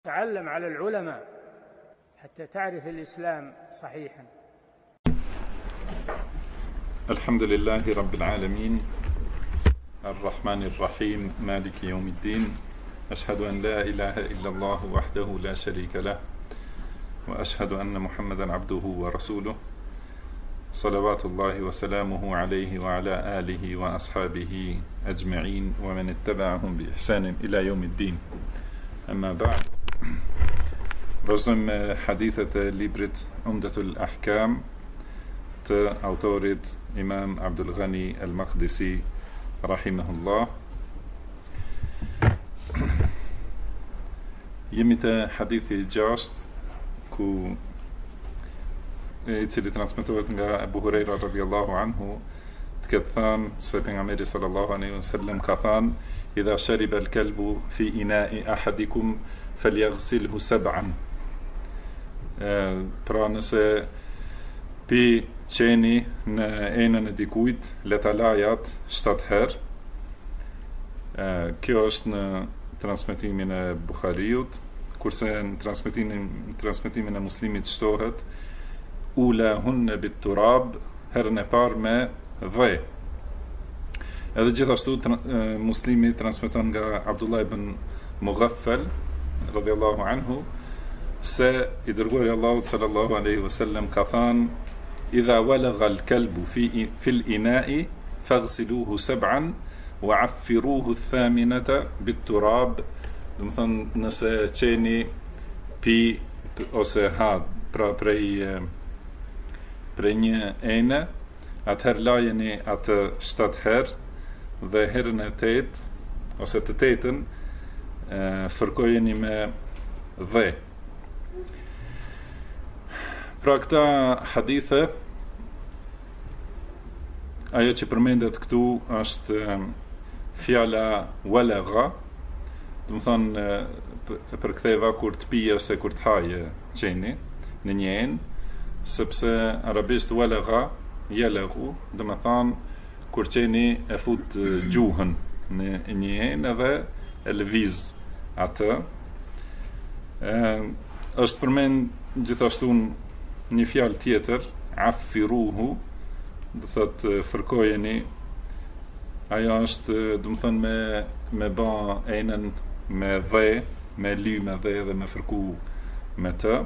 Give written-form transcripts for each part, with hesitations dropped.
تعلم على العلماء حتى تعرف الإسلام صحيحا. الحمد لله رب العالمين الرحمن الرحيم مالك يوم الدين. أشهد أن لا إله إلا الله وحده لا شريك له، وأشهد أن محمدا عبده ورسوله، صلوات الله وسلامه عليه وعلى آله وأصحابه أجمعين ومن اتبعهم بإحسان إلى يوم الدين. أما بعد، vazhdojmë hadithet e librit Umdatul Ahkam të autorit Imam Abdul Ghani al-Maqdisi rahimahullah. Jemi te hadithi 6 i cili transmetohet nga Abu Huraira radhiyallahu anhu, të ketë thënë se pejgamberi sallallahu alaihi wasallam ka thënë: "Idha shariba al-kalbu fi ina'i ahadikum falyaghsilhu sab'an." Pra nëse pi qeni në enën e dikujt, le ta lajat 7 herë. Kjo është në transmetimin e Buhariut, kurse në transmetimin e Muslimit shtohet: "Ulahunna bit-turab", herën e parë me dhe. Edhe gjithashtu Muslimi transmeton nga Abdullah ibn Mughaffal radhiyallahu anhu se i dërguari Allahut sallallahu alaihi wasallam ka thënë: "Idha walagha al-kalbu fi al-ina'i faghsiluhu sab'an wa 'affiruhu ath-thaminata bit-turab." Do të thonë, nëse qeni pi ose ha prej një ene, atëherë lajeni atë 7 herë dhe herën e 8 ose të 8-ën fërkojeni me dhe. Pra këta hadithe, ajo që përmendet këtu është fjala walagha, do të thonë e përktheva kur të pije ose kur të haje qeni në një enë, sepse arabisht walagha yalaghu, do të thonë kur qeni e fut gjuhën në një enë edhe e lëviz atë. Është përmend gjithashtu një fjalë tjetër, affiruhu, do thotë fërkojeni. Ajo është, do të thonë, me bë enën me dhe, me ly me dhe dhe me fërku me të.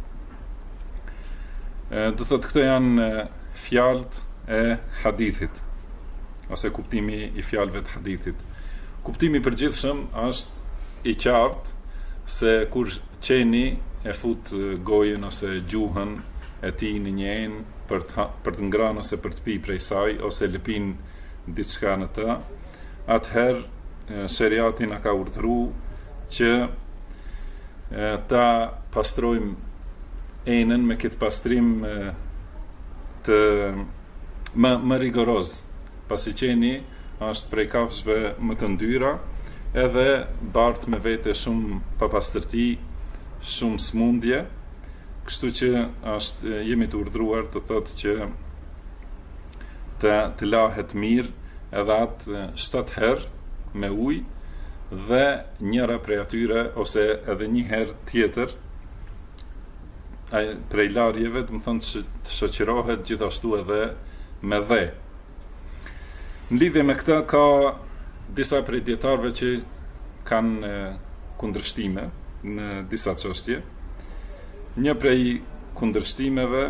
Do thotë këto janë fjalët e hadithit ose kuptimi i fjalëve të hadithit. Kuptimi i përgjithshëm është i qartë se kur qeni e fut gojën ose gjuhën e tij në një enë për të ngrënë ose për të pi prej saj ose lëpin diçka në të, atëherë sheriati na ka urdhëruar që ta pastrojmë enën me këtë pastrim të më rigoroz, pasi qeni është prej kafshëve më të ndyra edhe bart me vete shumë papastërti, shumë smundje, kështu që jemi të urdhëruar të thotë që të lahet mirë edhe atë 7 herë me ujë dhe njëra prej atyre ose edhe një herë tjetër prej larjeve, do të thonë të shoqërohet gjithashtu edhe me dhe. Në lidhje me këtë ka disa prej dietarëve që kanë kundërshtime në disa çështje. Një prej kundërshtimeve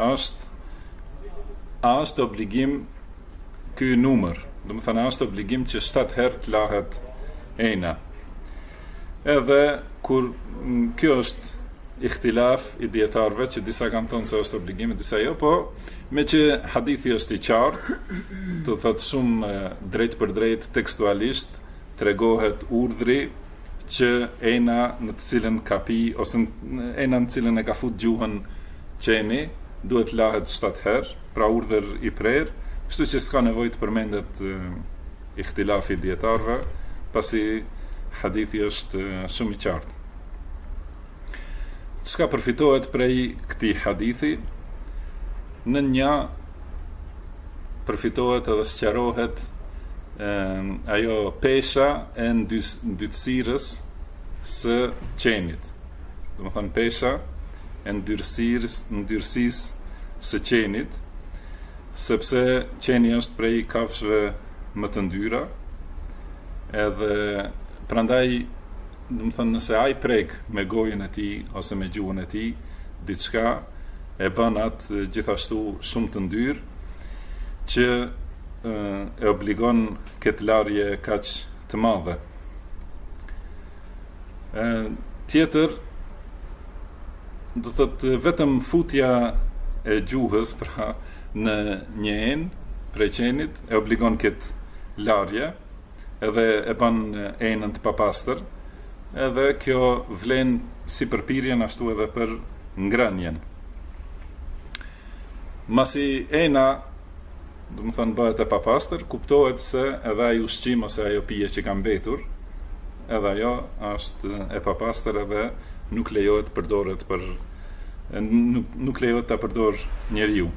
është obligim ky numër, do të thonë është obligim që 7 herë të lahet ena. Edhe kur kjo është ihtilaf i dietarëve, që disa kanë thënë se është obligim, disa jo, po me që hadithi është i qartë, do thotë shumë drejt për drejt tekstualisht tregohet urdhri që ena në të cilën ka pi ose ena në të cilën e ka fut gjuhën qeni duhet lahet 7 herë, pra urdhër i prerë, kështu që s'ka nevojë të përmendet ihtilafi i dietarëve, pasi hadithi është shumë i qartë. Çka përfitohet prej këtij hadithi? Në një përfitohet edhe sqarohet ajo pesha e ndytësirës së qenit. do të thënë pesha e ndyrësisë së qenit, sepse qeni është prej kafshëve më të ndyra, edhe prandaj, do të thënë, nëse ai prek me gojën e tij ose me gjuhën e tij diçka, e bën atë gjithashtu shumë të ndyrë, që e obligon këtë larje kaq të madhe. Tjetër, do thotë vetëm futja e gjuhës pra në një enë prej qenit e obligon këtë larje, edhe e bën enën të papastër, edhe kjo vlen si për pirjen ashtu edhe për ngrënien. Masi ena, do të thënë, bëhet e papastër, kuptohet se edhe ai ushqim ose ajo pije që ka mbetur, edhe ajo është e papastër edhe nuk lejohet përdoret nuk lejohet ta përdor njeriu.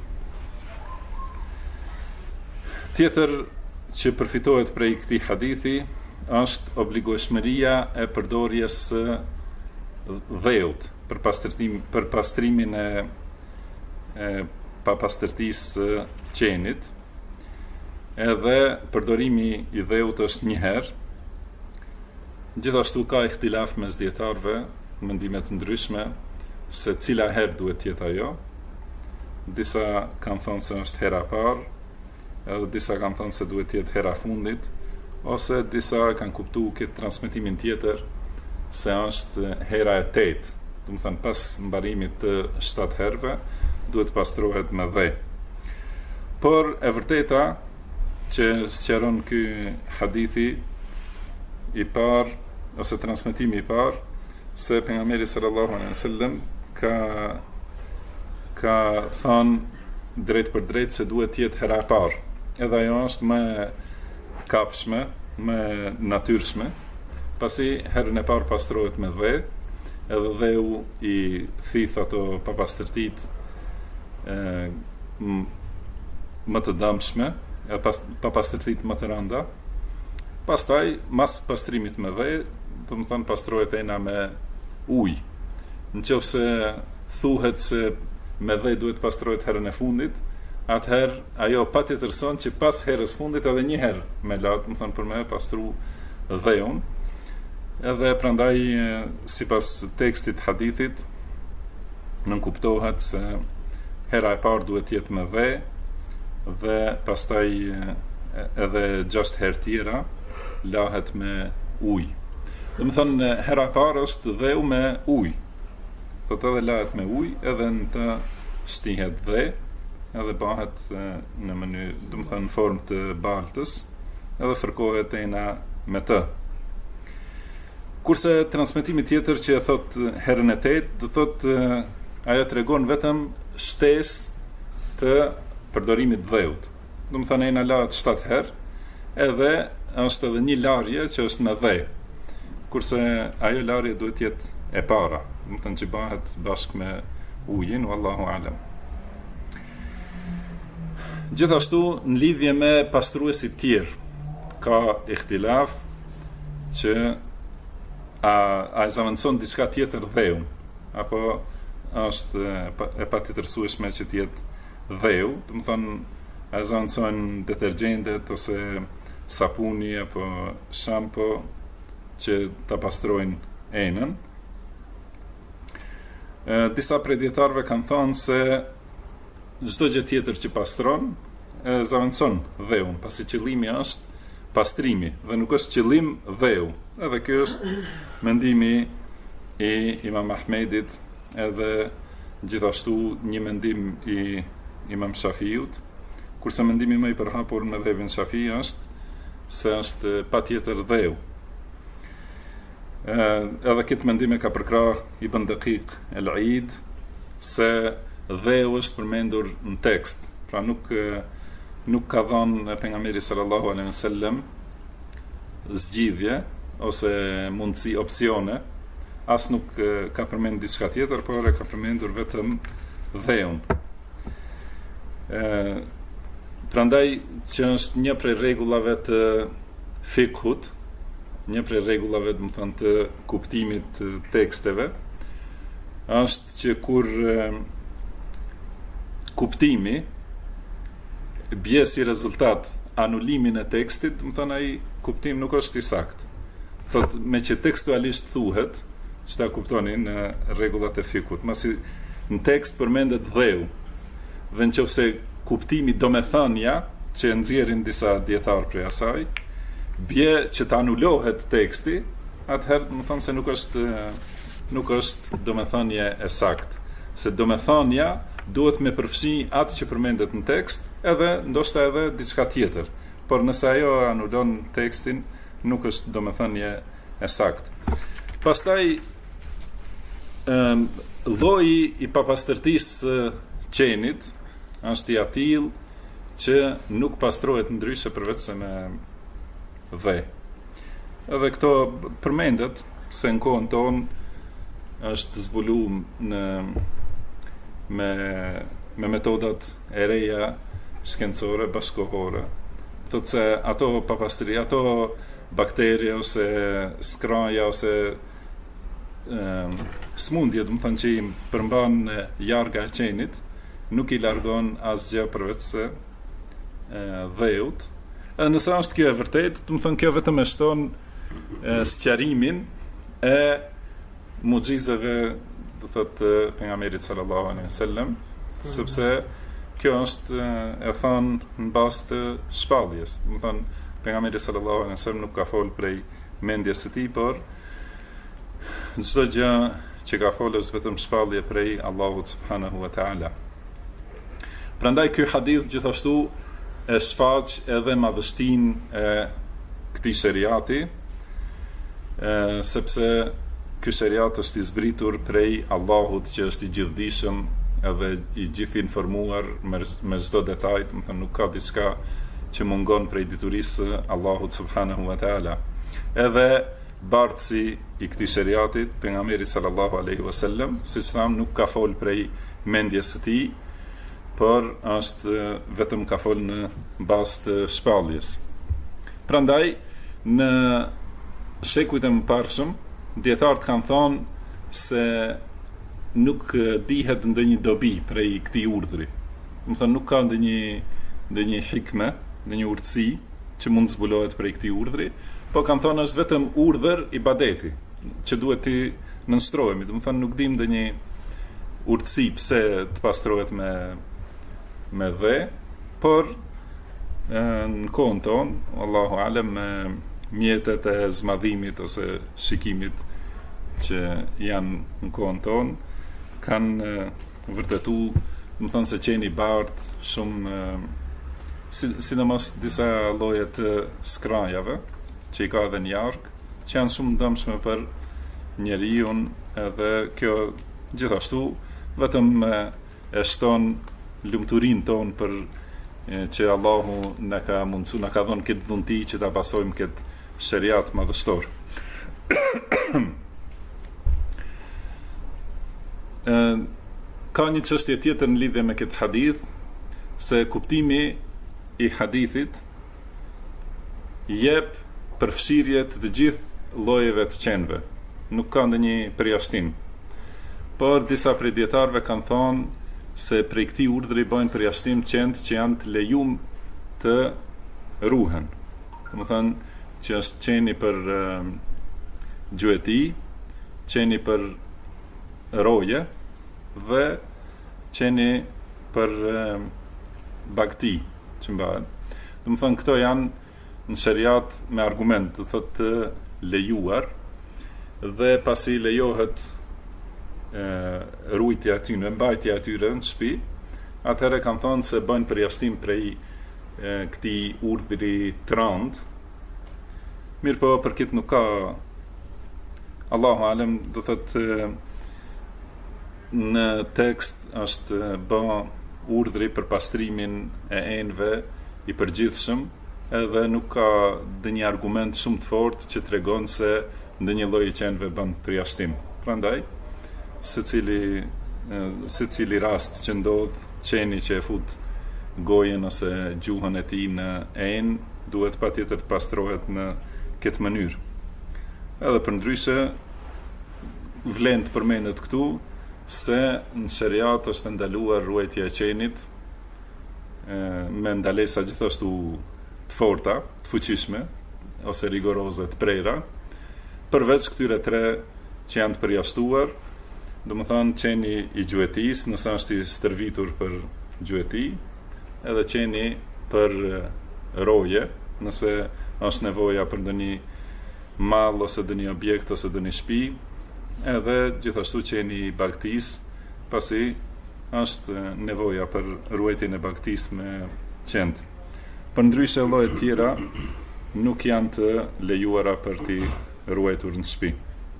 Tjetër që përfitohet prej këtij hadithi është obligueshmëria e përdorjes së dheut për pastrimin e papastërtisë së qenit, edhe përdorimi i dheut është një herë. Gjithashtu ka ihtilaf mes dietarëve, mendime të ndryshme se cila herë duhet të jetë ajo. Disa kanë thënë se është hera parë, edhe disa kanë thënë se duhet të jetë hera fundit, ose disa kanë kuptuar këtë transmetimin tjetër se është hera e 8, do të thënë pas mbarimit të 7 herëve duhet pastrohet me dhe. Por e vërteta që sqaron ky hadithi i parë ose transmetimi i parë, se pejgamberi sallallahu alaihi wasallam ka thënë drejt për drejt se duhet të jetë hera e parë. Edhe ajo është më kapshme, më natyrshme, pasi herën e parë pastrohet me dhe, edhe dheu i thith ato papastërtit më të dëmshme, papastërtit më të rënda. Pastaj, mas pastrimit me dhe, do të thënë pastrohet ena me ujë. Nëse thuhet se me dhe duhet pastrohet herën e fundit, atëherë ajo patjetërson që pas herës fundit edhe një herë me latë, do të thënë për me pastru dheun. Edhe prandaj sipas tekstit hadithit nënkuptohet se hera e parë duhet të jetë me dhe pastaj edhe 6 herë tjera lahet me ujë. Do të thënë hera e parë është dheu me ujë. Thotë edhe lahet me ujë, edhe në të shtihet dhe, edhe bëhet në mënyrë, do të thënë në formë të baltës, edhe fërkohet ena me të. Kurse transmetimi tjetër që e thot herën e 8, do thot ajo tregon vetëm shtesë të përdorimit dheut. Do të thënë ena lahet 7 herë, edhe është edhe një larje që është me dhe, kurse ajo larje duhet të jetë e para, do të thënë që bëhet bashkë me ujin, wallahu alem. Gjithashtu në lidhje me pastruesit tjerë ka ihtilaf që a zavancon diçka tjetër dheun, apo është e patjetërsueshme që të jetë dheu, do të thënë a zavancon detergjentet ose sapuni apo shampo që ta pastrojnë enën. Disa prej dietarëve kanë thënë se çdo gjë tjetër që pastron zavancon dheun, pasi qëllimi është pastrimi dhe nuk është qëllim dheu. Edhe ky është mendimi i Imam Ahmedit, edhe gjithashtu një mendim i Imam Shafiut, kurse mendimi më i përhapur në mëdhëbin Shafi është se është patjetër dheu. Edhe këtë mendime ka përkrah Ibn Daqiq el-Eid se dheu është përmendur në tekst, pra nuk ka dhënë pejgamberi sallallahu alaihi wasallam zgjidhje ose mundësi opsione, as nuk ka përmendur diçka tjetër, por e ka përmendur vetëm dheun. Prandaj që është një prej rregullave të fikhut, një prej rregullave, do të thënë, të kuptimit të teksteve, është që kur kuptimi bie si rezultat anulimin e tekstit, më thënë ai kuptim nuk është i saktë. Thot me që tekstualisht thuhet, çta kuptoni në rregullat e fikut, masi në tekst përmendet dheu, dhe nëse kuptimi domethënia që nxjerrin disa dietar prej asaj, bie që të anulohet teksti, atëherë më thonë se nuk është domethënie e saktë. Se domethënia duhet me përfshi atë që përmendet në tekst, edhe ndoshta edhe diçka tjetër. Por nëse ajo anulon tekstin, nuk është domethënie e saktë. Pastaj lloji i papastërtisë qenit është i atill që nuk pastrohet ndryshe përveç se me dhe. Edhe këto përmendet se në kohën tonë është zbuluar me metodat e reja shkencore bashkohore. Thotë se ato papastri, ato bakterie ose skraja ose smundje, do të thonë që i përmban jarga e qenit, nuk i largon asgjë përveç se dheut. Nëse është kjo e vërtetë, do të thonë kjo vetëm e shton sqarimin e mucizave, do thotë pejgamberit sallallahu alaihi wasallam, sepse kjo është e thënë në bazë të shpalljes. Do të thonë pejgamberi sallallahu alaihi wasallam nuk ka folur prej mendjes së tij, por çdo gjë që ka folur është vetëm shpallje prej Allahut subhanahu wa taala. Prandaj ky hadith gjithashtu e shfaq edhe madhështinë e këtij shariati, sepse ky shariat është i zbritur prej Allahut që është i gjithdijshëm edhe i gjithë informuar me çdo detaj, do të thënë nuk ka diçka që mungon prej diturisë Allahut subhanahu wa taala. Edhe bartësi i këtij shariatit, pejgamberi sallallahu alaihi wasallam, siç tham, nuk ka fol prej mendjes së tij, por është vetëm ka fol në bazë të shpalljes. Prandaj në shekujt e mëparshëm, dietarët kanë thonë se nuk dihet ndonjë dobi prej këtij urdhri. Do të thonë nuk ka ndonjë hikme, ndonjë urtësi që mund zbulohet prej këtij urdhri, po kanë thonë është vetëm urdhër ibadeti që duhet të nënshtrohemi. Do të thonë nuk dim ndonjë urtësi pse të pastrohet me dhe, por në kohën tonë, Allahu alem, me mjetet e zmadhimit ose shikimit që janë në kohën tonë, kanë vërtetu, do të thonë se qeni bardh shumë, sidomos disa lloje të skrajave që i ka edhe në jarg, që janë shumë dëmshme për njeriu, edhe kjo gjithashtu vetëm e shton lumturinë tonë për që Allahu na ka mundsuar, na ka dhënë këtë dhunti që ta pasojmë këtë shariat madhështor. Ka një çështje tjetër në lidhje me këtë hadith, se kuptimi i hadithit jep përfshirje të gjithë llojeve të qenve. Nuk ka ndonjë përjashtim. Por disa prej dietarëve kanë thonë se prej këtij urdhri bëjnë përjashtim qenë që janë të lejuar të ruhen. Domethënë që është qeni për gjueti, qeni për roje dhe qeni për bagti që mbahen. Do të thonë këto janë në shariat me argument, do thotë të lejuar, dhe pasi lejohet rujtja e tyre, mbajtja e tyre në shtëpi, atëherë kanë thonë se bëjnë përjashtim prej këtij urdhri të rënd. Mirë po, për këtë nuk ka, Allahu alem, do thotë në tekst është bë urdhri për pastrimin e enëve i përgjithshëm, edhe nuk ka ndonjë argument shumë të fortë që tregon se ndonjë lloj i qenëve bën përjashtim. Prandaj, secili rast që ndodh, qeni që e fut gojen ose gjuhën e tij në enë, duhet patjetër të pastrohet në këtë mënyrë. Edhe përndryshe vlen të përmendet këtu se në shariat është ndaluar ruajtja e qenit me ndalesa gjithashtu të forta, të fuqishme ose rigoroze të prera, përveç këtyre 3 që janë të përjashtuar, domethënë qeni i gjuetis, nëse është i stërvitur për gjueti, edhe qeni për roje, nëse është nevoja për ndonjë mall ose ndonjë objekt ose ndonjë shtëpi, edhe gjithashtu qeni i bagtis, pasi është nevoja për ruajtjen e bagtis me qend. Përndryshe llojet tjera nuk janë të lejuara për t'i ruajtur në shtëpi.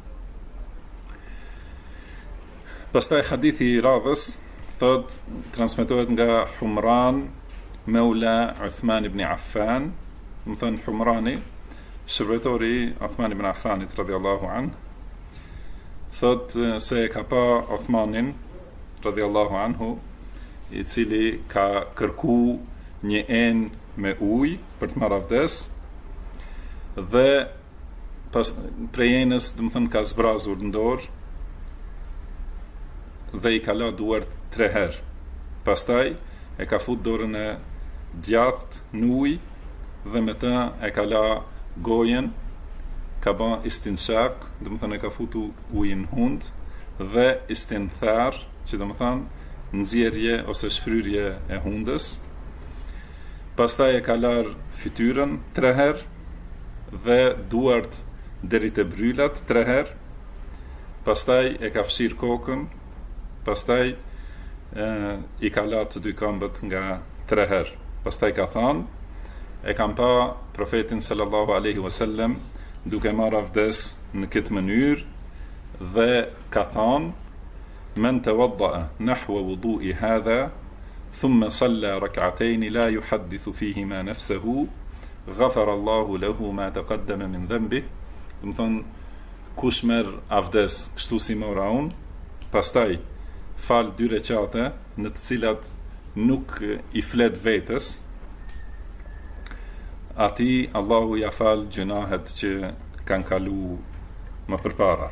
Pastaj hadithi i radhës thot transmetohet nga Humran Maula Uthman ibn Affan, më thënë Humrani, shërbëtori Uthman ibn Affanit radhiyallahu anhu, thot se ka pa Uthmanin radhiyallahu anhu, i cili ka kërku një enë me ujë për të marrë avdes, dhe prej enës, domethënë, ka zbrazur në dorë dhe i ka la duart 3 herë. Pastaj e ka fut dorën e djathtë në ujë dhe me të e ka la gojen, ka ba istinshaq, domethënë e ka futu ujin në hund, dhe istinthar, që domethënë nxjerrje ose shfryrje e hundës. Pastaj e ka lar fytyrën 3 herë dhe duart deri te brylat 3 herë. Pastaj e ka fshir kokën, pastaj i ka lar të 2 këmbët nga 3 herë. Pastaj ka thënë, e kam pa profetin sallallahu alaihi wasallam duke marrë avdes në këtë mënyrë dhe ka thënë: "Men tawadda'a nahwa wudu'i hadha thumma salla rak'atayn la yuhaddithu fihima nafsuhu ghafara Allahu lahu ma taqaddama min dhanbihi." Do të thonë, kush merr avdes kështu si mora unë, pastaj fal 2 recate në të cilat nuk i flet vetes, ati Allahu ja fal gjunahet që kanë kalu më përpara.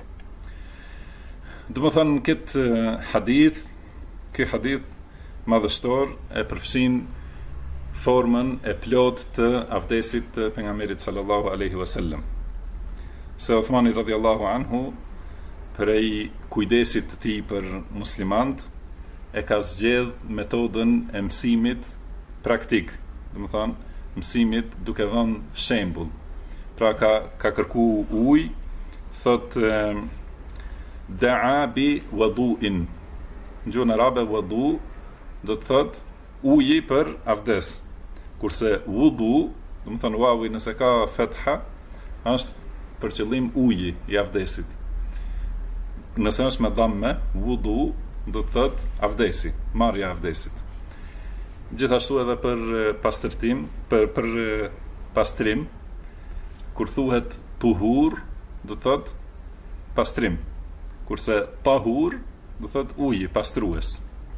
Do të thonë, këtë hadith madhështor e përfshin formën e plot të avdesit të pejgamberit sallallahu alaihi wasallam. Se Uthmani radhiyallahu anhu, prej kujdesit të tij për muslimant, e ka zgjedh metodën e mësimit praktik, do të thonë mësimit duke dhënë shembull. Pra ka kërku ujë, thot da'a bi wudu'in. Në gjuhën arabe wudu do të thot uji për avdes. Kurse wudu, do të thonë wawi nëse ka fetha, është për qëllim uji i avdesit. Nëse është me dhamme, wudu do të thot avdesi, marrja e avdesit. Gjithashtu edhe për pastërtim, për pastrim, kur thuhet tuhur, do të thot pastrim. Kurse tahur, do të thot uji, pastrues.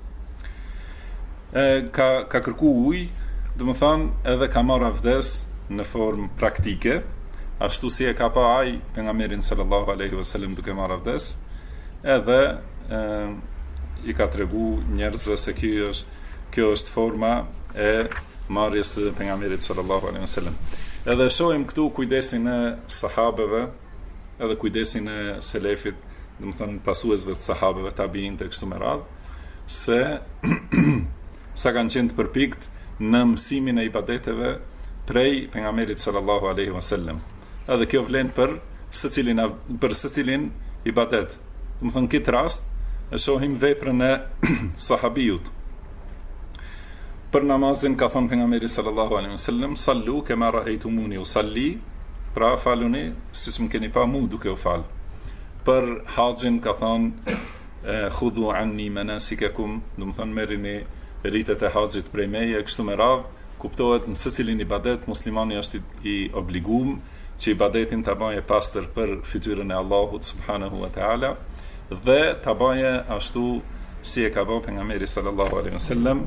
Ka kërku uji, do të thonë edhe ka marrë avdes në formë praktike, ashtu si e ka pa ai pejgamberin sallallahu alaihi wasallam duke marrë avdes, edhe i ka tregu njerëzve se kjo është forma e marrjes së pejgamberit sallallahu alaihi wasallam. Edhe shohim këtu kujdesin e sahabeve, edhe kujdesin e selefit, do të thonë pasuesve të sahabeve, tabiin të kështu me radhë, se sa kanë qenë të përpikt në mësimin e ibadeteve prej pejgamberit sallallahu alaihi wasallam. Edhe kjo vlen për secilin ibadet. Do të thonë, këtë rast e shohim veprën e sahabijut. Për namazin ka thënë pejgamberi sallallahu alaihi wasallam: "Sallu kama ra'aytumuni usalli", pra faluni siç më keni pa mu duke u fal. Për haxhin ka thënë: "Khudhu anni manasikakum", do të thonë merrini ritet e haxhit prej meje, kështu me radhë. Kuptohet në secilin ibadet muslimani është i obliguar që ibadetin ta bëjë pastër për fytyrën e Allahut subhanahu wa taala, dhe ta bëjë ashtu si e ka bërë pejgamberi sallallahu alaihi wasallam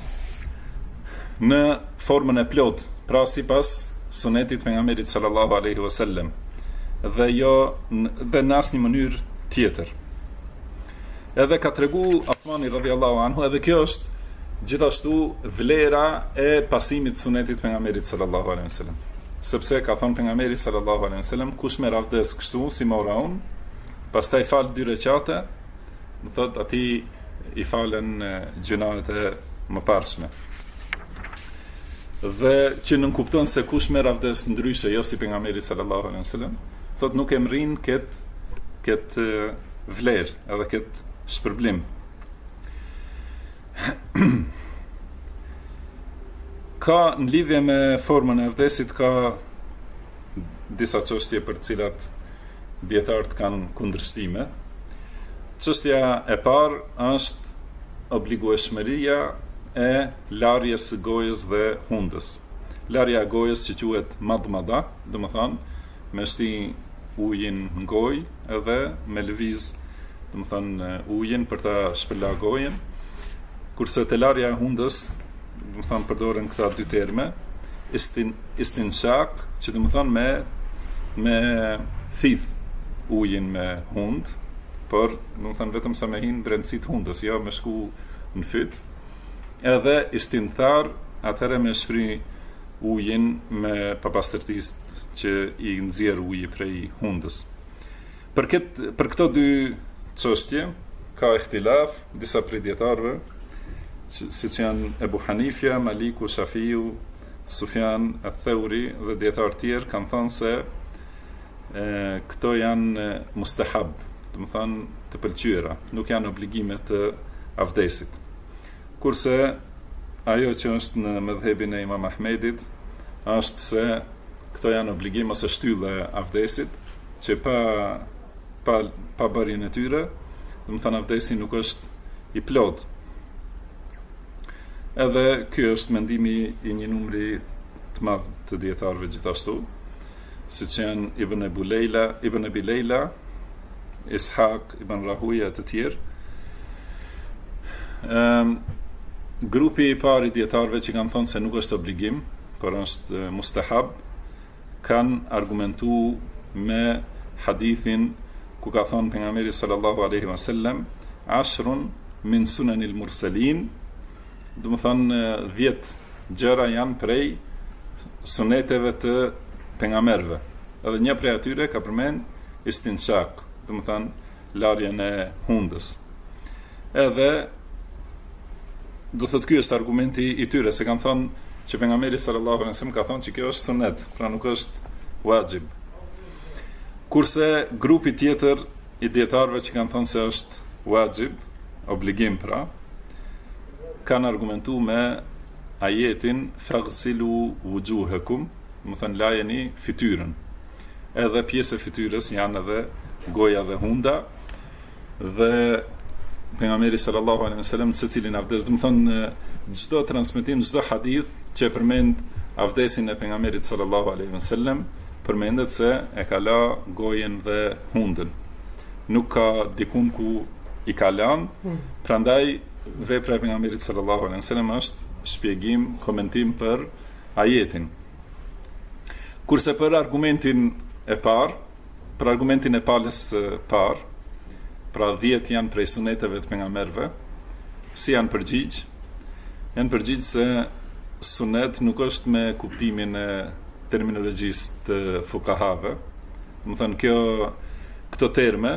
në formën e plot, pra sipas sunetit pejgamberit sallallahu alaihi wasallam, dhe jo dhe në asnjë mënyrë tjetër. Edhe ka tregu Uthmani radhiyallahu anhu, edhe kjo është gjithashtu vlera e pasimit sunetit pejgamberit sallallahu alaihi wasallam. Sepse ka thënë pejgamberi sallallahu alaihi wasallam, kush merr avdes kështu si mora unë, pastaj fal 2 rekate, do thot ati i falen gjunahet e mëparshme. Dhe që nënkupton se kush merr avdes ndryshe, jo si pejgamberi sallallahu alaihi wasallam, thot nuk e mrin këtë vlerë edhe këtë shpërblim. Ka në lidhje me formën e avdesit ka disa çështje për të cilat dietarët kanë kundërshtime. Çështja e parë është obligueshmëria e larjes së gojës dhe hundës. Larja e gojës që quhet madmada, domethënë me shti ujin në gojë edhe me lëviz domethënë ujin për ta shpëlar gojën, kurse te larja e hundës domethënë përdoren këta 2 terme, istinshaq, që domethënë me thith ujin me hund, por domethënë vetëm sa me hin brendësit hundës, jo me shku në fyt. Edhe istinthar, atëherë me shfry ujin me papastërtisë që i nxjerr uji prej hundës. Për këto 2 çështje ka ihtilaf disa prej dietarëve, siç janë Ebu Hanifja, Maliku, Shafiu, Sufjan al-Thauri dhe dietarë tjerë kanë thënë se këto janë mustahab, do të thonë të pëlqyera, nuk janë obligime të avdesit. Kurse ajo që është në mëdhëbin e Imam Ahmedit është se këto janë obligime ose shtylle avdesit, që pa bërjen e tyre, do të thonë avdesi nuk është i plot. Edhe ky është mendimi i një numri të madh të dietarëve gjithashtu, siç janë Ibn Abi Leila, Ishaq ibn Rahuja të tjerë. Grupi i parë i dietarëve që kanë thënë se nuk është obligim, por është mustahab, kanë argumentuar me hadithin ku ka thënë pejgamberi sallallahu alaihi wasallam, ashrun min sunanil mursalin, do të thonë 10 gjëra janë prej suneteve të pejgamberëve. Edhe një prej atyre ka përmend istinshaq, do të thonë larjen e hundës. Edhe do thotë ky është argumenti i tyre, se kanë thënë që pejgamberi sallallahu alaihi wasallam ka thënë që kjo është sunet, pra nuk është wajib. Kurse grupi tjetër i dietarëve që kanë thënë se është wajib, obligim pra, kanë argumentu me ajetin faghsilu wujuhakum, do të thënë lajeni fytyrën. Edhe pjesë e fytyrës janë edhe goja dhe hunda, dhe pejgamberi sallallahu alaihi wasallam secilin avdes, do të thonë çdo transmetim, çdo hadith që përmend avdesin e pejgamberit sallallahu alaihi wasallam, përmendet se e ka la gojen dhe hundën. Nuk ka dikun ku i ka lanë, prandaj vepra e pejgamberit sallallahu alaihi wasallam është shpjegim, komentim për ajetin. Kurse për argumentin e parë, për argumentin e palës parë, pra 10 janë prej suneteve të pejgamberëve, si janë përgjigj? Janë përgjigj se sunet nuk është me kuptimin e terminologjisë të fukahave. Do të thënë këto terme,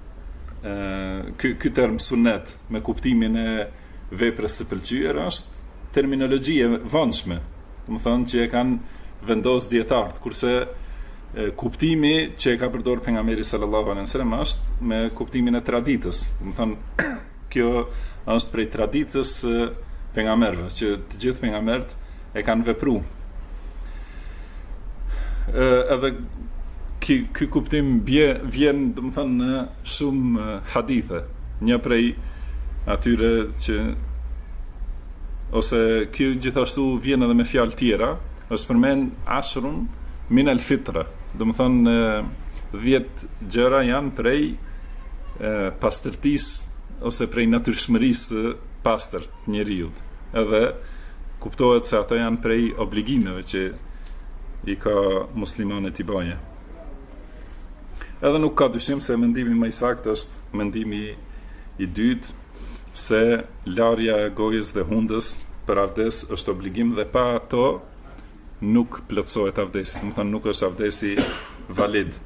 ky term sunet me kuptimin e veprës së pëlqyer është terminologji e vonshme, do të thonë që e kanë vendos dietarët, kurse kuptimi që e ka përdorur pejgamberi sallallahu alaihi wasallam është me kuptimin e traditës. Do të thonë kjo është prej traditës së pejgamberëve, që të gjithë pejgamberët e kanë vepruar. Edhe ky kuptim vjen, do të thënë, në shumë hadithe. Një prej atyre që ose ky gjithashtu vjen edhe me fjalë tjera, është përmend ashrun min al-fitra. Do të thënë 10 gjëra janë prej pastërtisë ose prej natyrshmërisë së pastër njeriu. Edhe kuptohet se ato janë prej obligimeve që i ka muslimanët i baje. Edhe nuk ka dyshim se mendimi më i saktë është mendimi I dytë, se larja e gojës dhe hundës për avdes është obligim dhe pa ato nuk plotësohet avdesi, do të thonë nuk është avdesi valid.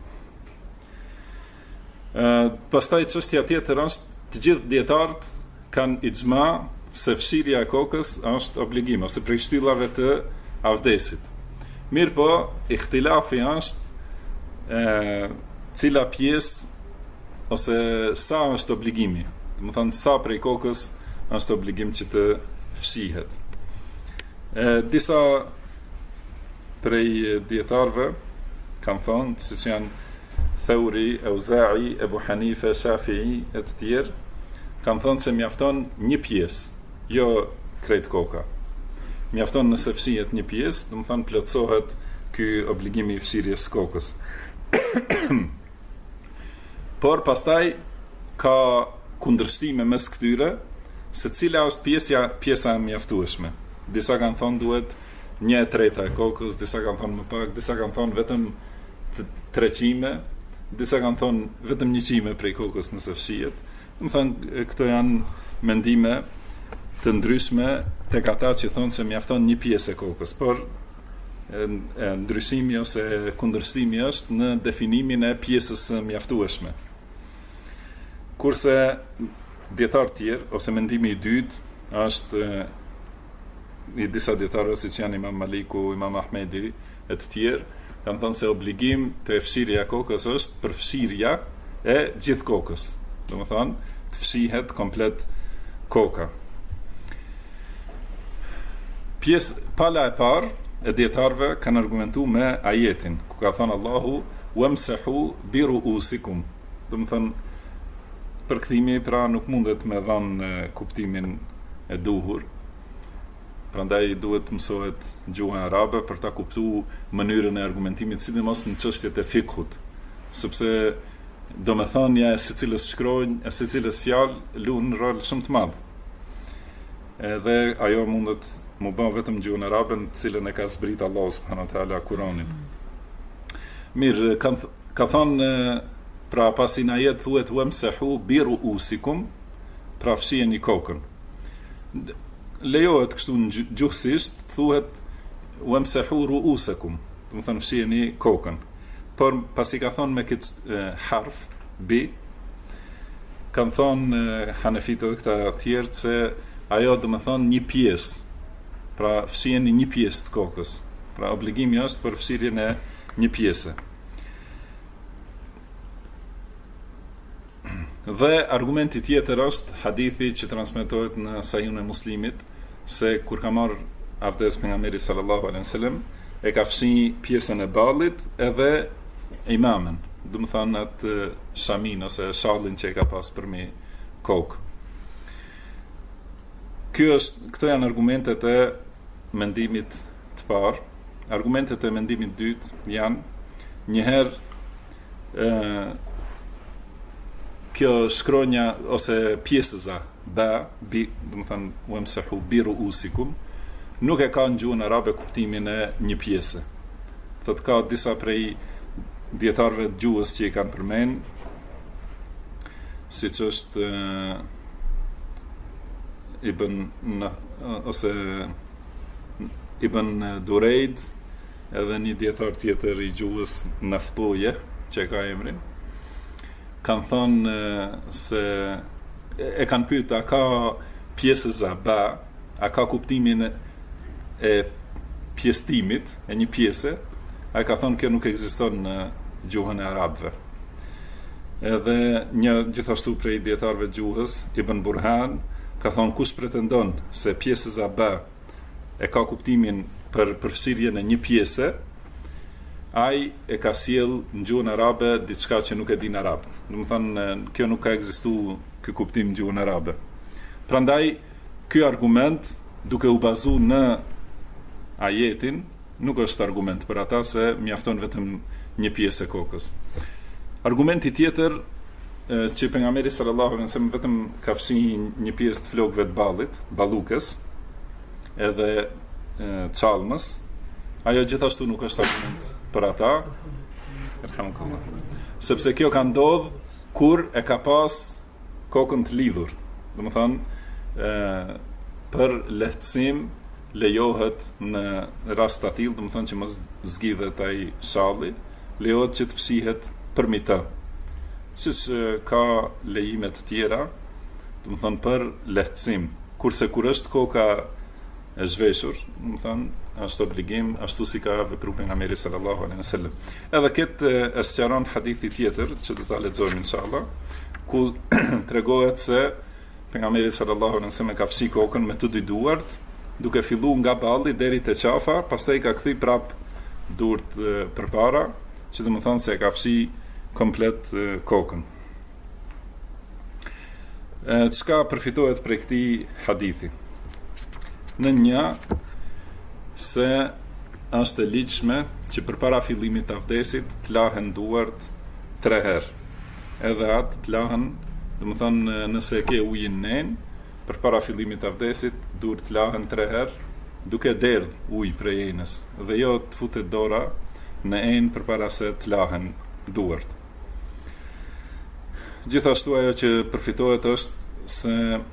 Pastaj çështja tjetër është të gjithë dietarët kanë ixhma se fshirja e kokës është obligim ose prej shtyllave të avdesit. Mirë po, ihtilafi është cila pjesë ose sa është obligimi. Do të thonë sa prej kokës është obligim që të fshihet. Disa prej dietarëve kanë thonë, siç janë Thauri, Auza'i, Ebu Hanife, Shafi'i e të tjerë, kanë thonë se mjafton një pjesë, jo krejt koka. Mjafton nëse fshihet një pjesë, do të thonë plotësohet ky obligimi i fshirjes së kokës. Por pastaj ka kundërshtime mes këtyre se cila është pjesa e mjaftueshme. Disa kanë thonë duhet 1/3 e kokës, disa kanë thonë më pak, disa kanë thonë vetëm 3 qime, disa kanë thonë vetëm 1 qime prej kokës nëse fshihet. Do të thonë këto janë mendime të ndryshme tek ata që thonë se mjafton një pjesë e kokës, por ndryshimi ose kundërshtimi është në definimin e pjesës së mjaftueshme. Kurse dietar tjerë ose mendimi i dytë është i disa dietarëve siç janë Imam Maliku, Imam Ahmedi e të tjerë, kanë thënë se obligim të fshirja e kokës është përfshirja e gjithë kokës. Domethënë të fshihet komplet koka. Pala e parë e dietarëve kanë argumentuar me ajetin ku ka thënë Allahu wamsahu bi ru'usikum. Domethënë përkthimi pra nuk mundet me dhënë kuptimin e duhur. Prandaj duhet mësohet gjuha arabe për ta kuptuar mënyrën e argumentimit, sidomos në çështjet e fikhut, sepse domethënia e secilës shkronjë, e secilës fjalë luan rol shumë të madh. Edhe ajo mundet mu bën vetëm gjuhën arabe në të cilën e ka zbrit Allahu subhanahu wa taala Kur'anin. Mirë, ka thonë pra pasi në ajet thuhet wamsahu bi ru'usikum, pra fshiheni kokën. Lejohet kështu gjuhësisht thuhet wamsahu ru'usakum, do të thonë fshiheni kokën. Por pasi ka thonë me këtë harf bi, kanë thonë Hanefitët dhe këta tjerë se ajo do të thonë një pjesë, pra fshiheni një pjesë të kokës. Pra obligimi është për fshirjen e një pjese. Dhe argumenti tjetër është hadithi që transmetohet në Sahihun e Muslimit se kur ka marrë avdes pejgamberi sallallahu alaihi wasallam e ka fshi pjesën e ballit edhe imamen, do të thonë atë shamin ose shallin që e ka pas për me kokë. Këto janë argumentet e mendimit të parë. Argumentet e mendimit dytë janë njëherë kjo shkronja ose pjesëza bi, do të thonë wamsahu bi ru'usikum, nuk e ka në gjuhën arabe kuptimin e një pjese. Thotë ka disa prej dietarëve të gjuhës që i kanë përmend, siç është Ibn Dureid, edhe një dietar tjetër i gjuhës Naftoje, që ka emrin, kanë thonë se e kanë pyet a ka pjesëza ba, a ka kuptimin e pjesëtimit e një pjese, a ka thonë kjo nuk ekziston në gjuhën e arabëve. Edhe një gjithashtu prej dietarëve të gjuhës, Ibn Burhan, ka thonë kush pretendon se pjesëza ba e ka kuptimin për përfshirjen e një pjese, ai e ka sjell në gjuhën arabe diçka që nuk e din arabët. Do të thonë kjo nuk ka ekzistuar ky kuptim në gjuhën arabe. Prandaj ky argument duke u bazuar në ajetin nuk është argument për ata se mjafton vetëm një pjesë e kokës. Argumenti tjetër që pejgamberi sallallahu alaihi wasallam vetëm ka fshihur një pjesë të flokëve të ballit, ballukës, edhe çalmës, ajo gjithashtu nuk është argument për ata, sepse kjo ka ndodhur kur e ka pas kokën të lidhur. Domethënë për lehtësim lejohet në rast të tillë, domethënë që mos zgjidhet ai shalli, lejohet që të fshihet përmi të. Siç ka lejime të tjera, domethënë për lehtësim. Kurse kur është koka e zhveshur, domethënë është obligim ashtu si ka vepruar pejgamberi sallallahu alaihi wasallam. Edhe këtë e sqaron hadithi tjetër që do ta lexojmë inshallah, ku tregohet se pejgamberi sallallahu alaihi wasallam ka fshi kokën me të dy duart, duke filluar nga balli deri te qafa, pastaj ka kthy prap durt përpara, që domethënë se ka fshi komplet kokën. Çka përfitohet prej këtij hadithi? Në një, se është e ligjshme që përpara fillimit të avdesit të lahen duart 3 herë. Edhe atë të lahen, domethënë nëse ke ujin nen, përpara fillimit të avdesit duhet të lahen 3 herë, duke derdh ujë prej enës, dhe jo të futet dora në enë përpara se të lahen duart. Gjithashtu ajo që përfitohet është se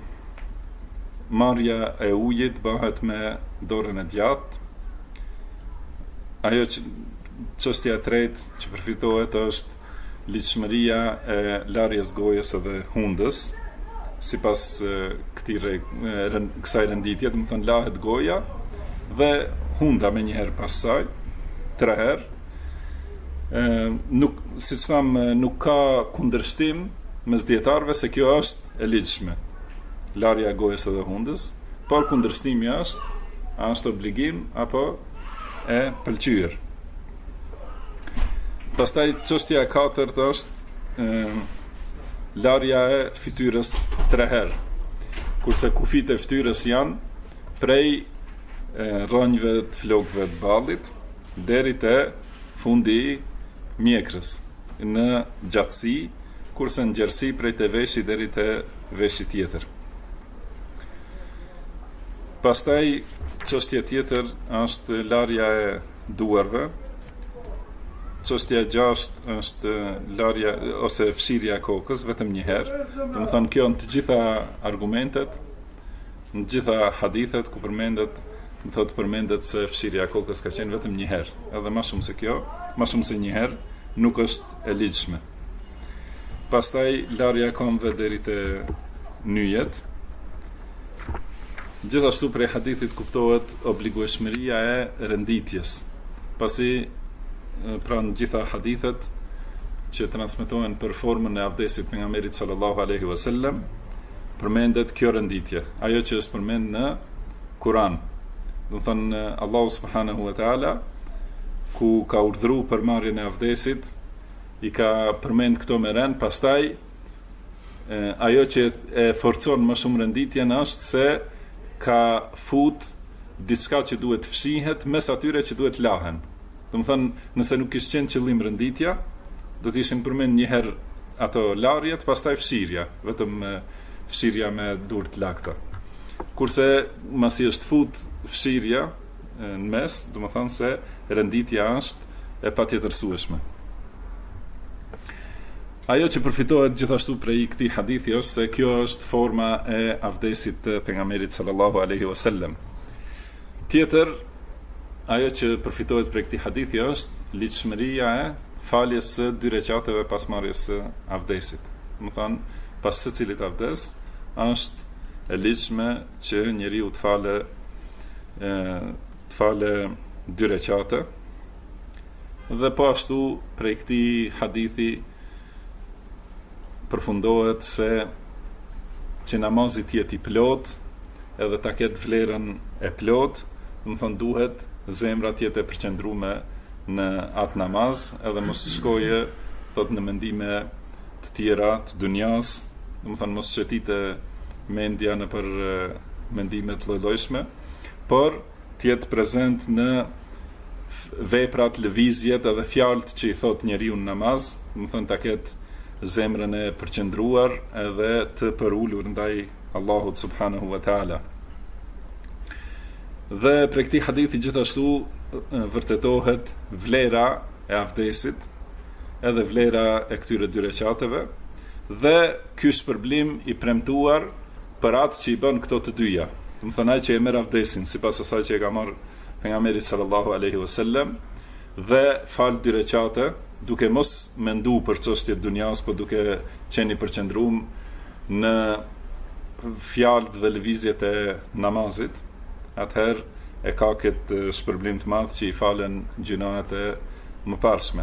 marrja e ujit bëhet me dorën e djathtë. Ajo që çështja e tretë që përfitohet është ligjshmëria e larjes gojës edhe hundës. Sipas kësaj renditje, domethënë lahet goja dhe hunda më një herë pas saj, 3 herë. Nuk, siç tham, nuk ka kundërshtim mes dietarëve se kjo është e ligjshme, larja e gojës edhe hundës, por kundërshtimi është obligim apo e pëlqyer. Pastaj çështja e katërt është larja e fytyrës 3 herë, kurse kufit e fytyrës janë prej rrënjve të flokëve të ballit deri te fundi i mjekrës në gjatësi, kurse në gjerësi prej te veshi deri te veshi tjetër. Pastaj çështja tjetër është larja e duarve. Çështja e gjashtë është larja ose fshirja e kokës vetëm një herë. Domethënë kjo në të gjitha argumentet, në të gjitha hadithet ku përmendet se fshirja e kokës ka qenë vetëm një herë. Edhe më shumë se kjo, më shumë se një herë, nuk është e ligjshme. Pastaj larja e këmbëve deri te nyjet. Gjithashtu prej hadithit kuptohet obligueshmëria e renditjes. Pasi pra në gjitha hadithet që transmetohen për formën e abdesit pejgamberit sallallahu alaihi wasallam, përmendet kjo renditje, ajo që është përmend në Kur'an. Do të thënë Allahu subhanahu wa taala ku ka urdhëruar për marrjen e abdesit, i ka përmend këto me rend, pastaj ajo që e forcon më shumë renditjen është se ka fut diçka që duhet fshihet mes atyre që duhet lahen. Do të thënë, nëse nuk kishte qenë qëllim renditja, do të ishin përmend një herë ato larjet, pastaj fshirja, vetëm fshirja me dur të lagta. Kurse masi është fut fshirja në mes, do të thënë se renditja është e patjetërsueshme. Ajo që përfitohet gjithashtu prej këtij hadithi është se kjo është forma e avdesit të pejgamberit sallallahu alaihi wasallam. Tjetër, ajo që përfitohet prej këtij hadithi është ligjshmëria e faljes së 2 rekateve pas marrjes së avdesit. Do të thonë, pas secilit avdes është e ligjshme që njeriu të fale 2 rekate. Dhe po ashtu prej këtij hadithi përfundohet se që namazi të jetë i plot, edhe ta ketë vlerën e plot, do të thonë duhet zemra të jetë e përqendruar në atë namaz, edhe mos shkoje thot në mendime të tjera të dunjas, do të thonë mos shëtite mendja në për mendime të lloj-llojshme, por të jetë prezent në veprat, lëvizjet edhe fjalët që i thot njeriu në namaz, do të thonë ta ketë zemrën e përqendruar edhe të përulur ndaj Allahut subhanahu wa taala. Dhe për këtij hadithi gjithashtu vërtetohet vlera e avdesit, edhe vlera e këtyre 2 rekateve, dhe ky shpërblim i premtuar për atë që i bën këto të dyja. Do të thonë ai që e merr avdesin sipas asaj që e ka marrë pejgamberi sallallahu alaihi wasallam dhe fal 2 recate duke mos mendu për çështjet dunjas, por duke qenë i përqendruar në fjalët dhe lëvizjet e namazit, atëherë e ka këtë shpërblim të madh që i falen gjunahet e mëparshme.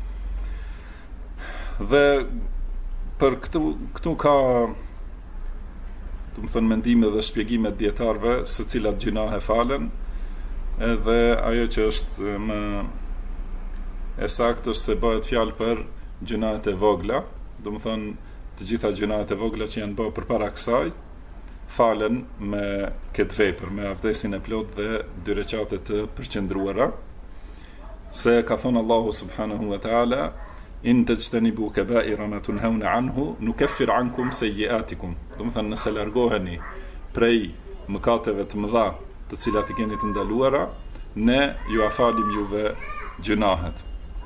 Dhe për këtu ka, do të thënë, mendime dhe shpjegime të dietarëve se cilat gjunahe falen, edhe ajo që është më e saktë është se bëhet fjalë për gjunahet e vogla, do të thënë të gjitha gjunahet e vogla që janë bërë përpara kësaj falen me këtë vepër, me avdesin e plot dhe 2 recate të përqendruara, se ka thonë Allahu subhanahu wa taala in tajtanibu kaba'ira ma tunhauna anhu nukaffir ankum sayyi'atikum. Do të thënë nëse largoheni prej mëkateve të mëdha të cilat i keni të ndaluara, ne ju afalim juve gjunahet.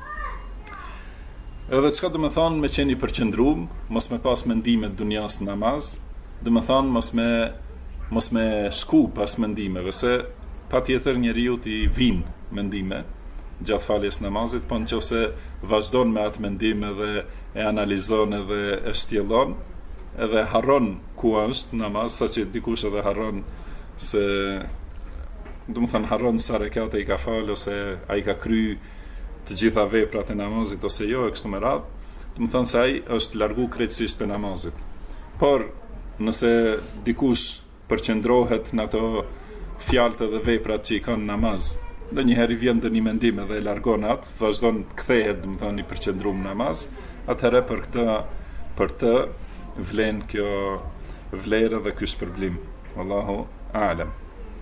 Edhe çka do të thonë me qenë i përqendruar, mos me pas mendime të dunjas në namaz, do të thonë mos me shku pas mendimeve, se patjetër njeriu t'i vin mendime gjatë faljes namazit, po nëse vazhdon me atë mendime dhe e analizon edhe e shtjellon, edhe harron ku është namaz, saqë dikush edhe harron se do të thonë harron sa rekate i ka fal ose ai ka kry të gjitha veprat e namazit ose jo e kështu me radhë, do të thonë se ai është largu krejtësisht për namazit. Por nëse dikush përqendrohet në ato fjalët dhe veprat që i kanë namaz, ndonjëherë vjen një mendim dhe e largon atë, vazhdon kthehet, do të thonë, i përqendruar në namaz, atëherë për të vlen kjo vlerë dhe ky shpërblim. Wallahu a'lam.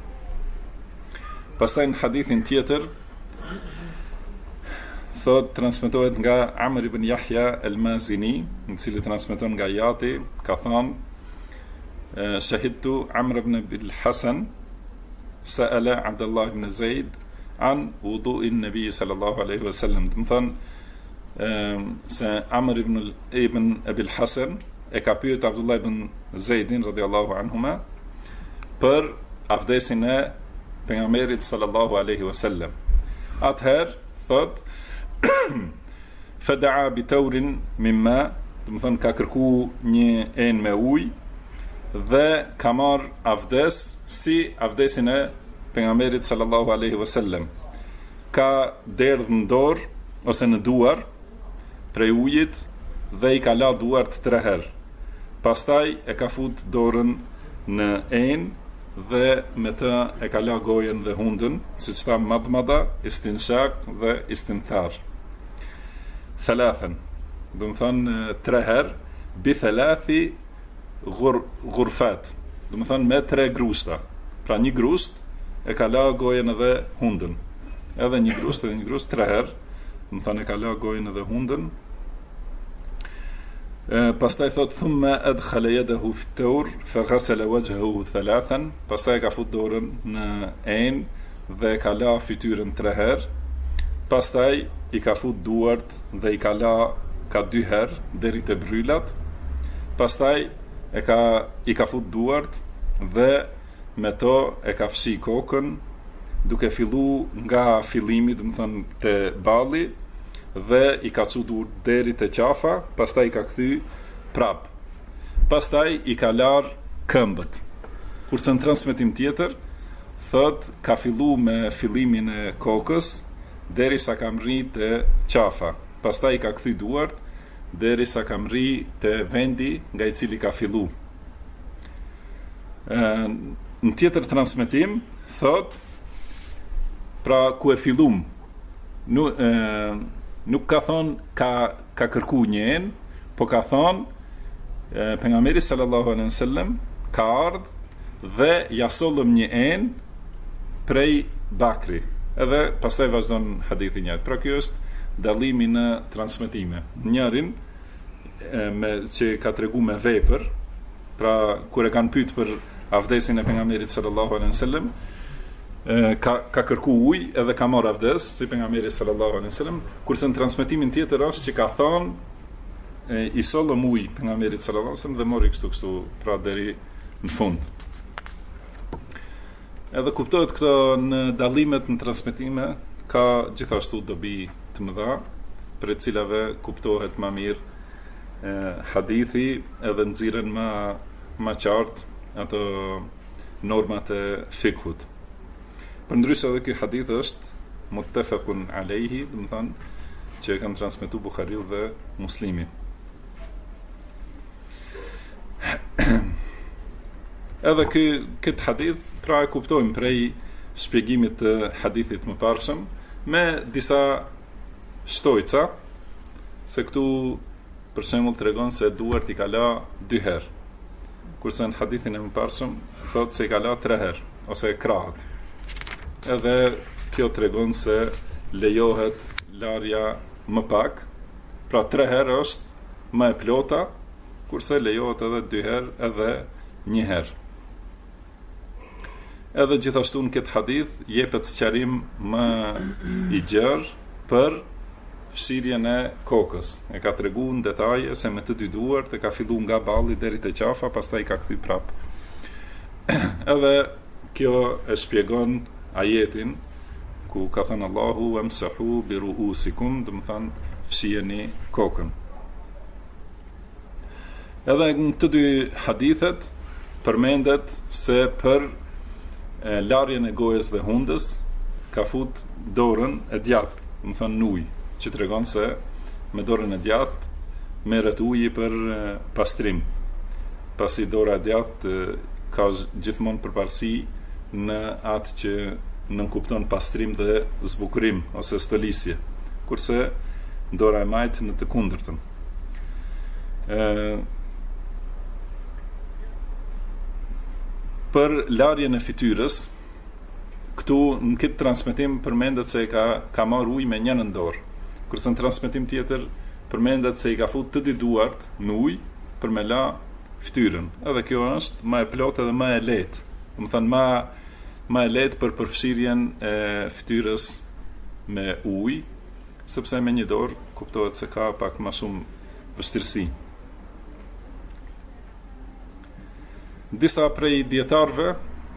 Pastaj në hadithin tjetër thot transmetohet nga Amr ibn Yahya al-Mazini, në cili transmeton nga Jati, ka thënë shahidtu Amr ibn al-Hasan sa'ala Abdullah ibn Zaid an wudu'in Nabi sallallahu alaihi wasallam. Do të thonë se Amr ibn Abil Hasan e ka pyet Abdullah ibn Zaidin radhiyallahu anhuma për avdesin e pejgamberit sallallahu alaihi wasallam. Atëherë thot fada'a bi tawrin mimma, do të thonë ka kërku një enë me ujë dhe ka marr avdes si avdesin e pejgamberit sallallahu alaihi wasallam. Ka derdh në dorë ose në duar prej ujit dhe i ka la duart 3 herë. Pastaj e ka fut dorën në enë dhe me të e ka la gojen dhe hundën, siç tha madmada, istinshaq dhe istinthar. Thalathan, do të thonë 3 herë, bi thalathi ghurfat, do të thonë me 3 grushta. Pra një grusht e ka la gojen edhe hundën. Edhe një grusht 3 herë, do të thonë e ka la gojen edhe hundën. Pastaj thot thumma adkhala yadahu fi at-tawr fa ghasala wajhahu thalathan, pastaj ka fut dorën në enë dhe ka la fytyrën 3 herë. Pastaj i ka fut duart dhe i ka la ka 2 herë deri te brylat. Pastaj i ka fut duart dhe me to e ka fshi kokën, duke fillu nga fillimi, do të thonë te balli, dhe i ka çuar deri te qafa, pastaj i ka kthy prap. Pastaj i ka lar këmbët. Kurse në transmetim tjetër thot ka fillu me fillimin e kokës derisa ka mri te qafa. Pastaj i ka kthy duart derisa ka mri te vendi nga i cili ka fillu. Në tjetër transmetim thot pra ku e fillum, nuk ka thonë ka kërku njën, po ka thonë pejgamberi sallallahu alaihi wasallam ka ardhë dhe ja sollëm një enë prej bakri. Edhe pastaj vazhdon hadithi njëjtë. Pra kjo është dallimi në transmetime. Njërin që ka tregu me vepër, pra kur e kanë pyet për avdesin e pejgamberit sallallahu alaihi wasallam, ka kërku ujë edhe ka marrë avdes si pejgamberi sallallahu alaihi wasallam, kurse në transmetimin tjetër është që ka thonë i sollëm ujë pejgamberit sallallahu alajhi wasallam dhe mori kështu pra deri në fund. Edhe kuptohet këto në dallimet në transmetime ka gjithashtu dobi të mëdha, për cilave kuptohet më mirë hadithi edhe nxirren më qartë ato normat e fikhut. Përndryshe edhe ky hadith është muttafaqun alayhi, do të thonë që e kanë transmetuar Buhariu dhe Muslimi. Edhe këtë hadith pra e kuptojmë prej shpjegimit të hadithit më parshëm me disa shtojca, se këtu për shembull tregon se duart i ka la 2 herë, kurse në hadithin e më parshëm thotë se i ka la 3 herë ose krahët. Edhe kjo tregon se lejohet larja më pak, pra 3 herë është më e plota, kurse lejohet edhe 2 herë edhe 1 herë. Edhe gjithashtu në këtë hadith jepet sqarim më i gjerë për fshirjen e kokës. E ka treguar në detaje se me të dy duart e ka filluar nga balli deri te qafa, pastaj ka kthy prap. Edhe kjo e shpjegon ajetin ku ka thënë Allahu wamsahu bi ruusikum, do të thonë fshiheni kokën. Edhe në të dy hadithet përmendet se për larjen e gojës dhe hundës ka fut dorën e djathtë, do të thonë në ujë, që tregon se me dorën e djathtë merret uji për pastrim. Pasi dora e djathtë ka gjithmonë përparësi në atë që nënkupton pastrim dhe zbukurim ose stolisje, kurse dora e majtë në të kundërtën. Për larjen e fytyrës, këtu në këtë transmetim përmendet se ka marrë ujë me njënën dorë, kurse në transmetim tjetër përmendet se i ka fut të dy duart në ujë për me la fytyrën. Edhe kjo është më e plotë dhe më e lehtë. Do të thonë më e lehtë për përfshirjen e fytyrës me ujë, sepse me një dorë kuptohet se ka pak më shumë vështirësi. Disa prej dietarëve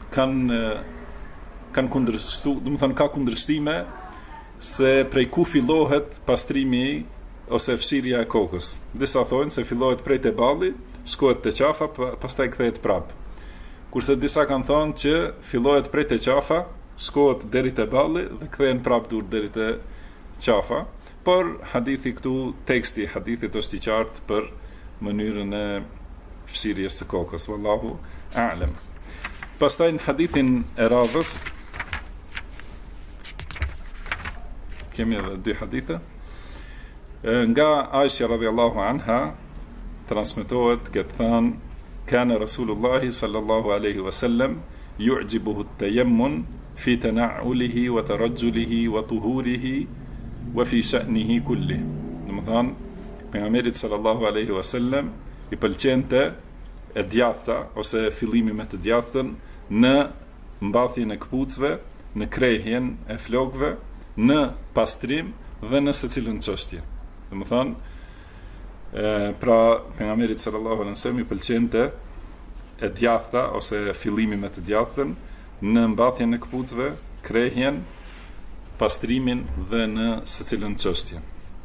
kanë kundërshtuar, do të thonë ka kundërshtime se prej ku fillohet pastrimi ose fshirja e kokës. Disa thonë se fillohet prej te balli, shkohet te qafa, pastaj kthehet prap. Kurse disa kanë thonë që fillohet prej te qafa, shkohet deri te balli dhe kthehen prap dur deri te qafa. Por hadithi këtu, teksti i hadithit është i qartë për mënyrën e fshirjes së kokës. Wallahu a'lam. Pastaj në hadithin e radhës kemi edhe 2 hadithe. Nga Aisha radhiyallahu anha transmetohet këtë thënë: kana Rasulullahi sallallahu alaihi wasallam yu'jibuhu at-tayammun fi tana'ulihi wa tarajjulihi wa tuhurihi wa fi sha'nihi kulli. Domethënë pejgamberit sallallahu alaihi wasallam i pëlqente e djathta ose fillimi me të djathtën në mbathjen e këpucëve, në krehjen e flokëve, në pastrim dhe në secilën çështje. Domethënë pra pejgamberit sallallahu alaihi wasallam i pëlqente e djathta ose fillimi me të djathtën në mbathjen e këpucëve, krehjen, pastrimin dhe në secilën çështje.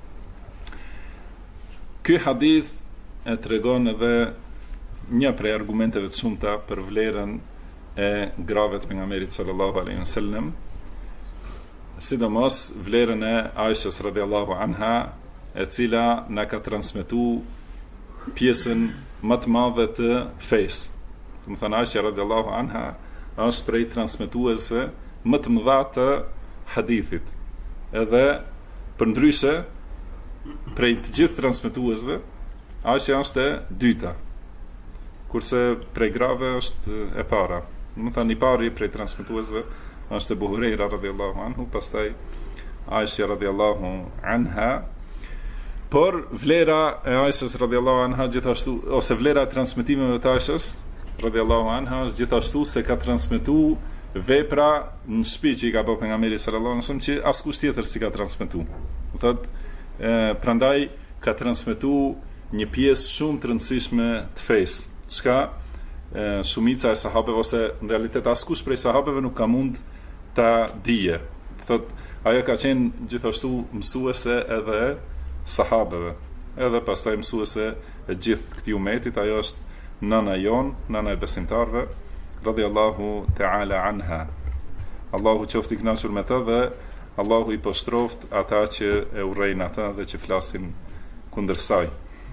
Ky hadith e tregon edhe një prej argumenteve të shumta për vlerën e grave të pejgamberit sallallahu alaihi wasallam, sidomos vlerën e Aishës radhiyallahu anha, e cila na ka transmetuar pjesën më të madhe të fesë. Do të thonë Aisha radhiyallahu anha është prej transmetuesve më të mëdha të hadithit. Edhe përndryshe prej të gjithë transmetuesve Aisha është e dyta, kurse prej grave është e para. Do të thonë i pari prej transmetuesve është Abu Huraira radhiyallahu anhu, pastaj Aisha radhiyallahu anha. Por vlera e Aishës radhiyallahu anha gjithashtu, ose vlera e transmetimeve të Aishës radhiyallahu anha është gjithashtu se ka transmetuar vepra në shtëpi që i ka bërë pejgamberi sallallahu alaihi wasallam që askush tjetër si ka transmetuar. Do thotë prandaj ka transmetuar një pjesë shumë të rëndësishme të fesë, çka shumica e sahabeve ose në realitet askush prej sahabeve nuk ka mund ta dije. Thot, ajo ka qenë gjithashtu mësuese edhe e sahabeve, edhe pastaj mësuese e gjithë këtij umetit. Ajo është nëna jon, nëna e besimtarve, radhiyallahu ta'ala anha. Allahu qoftë i kënaqur me të dhe Allahu i poshtroft ata që e urrejnë ata dhe që flasin kundër saj.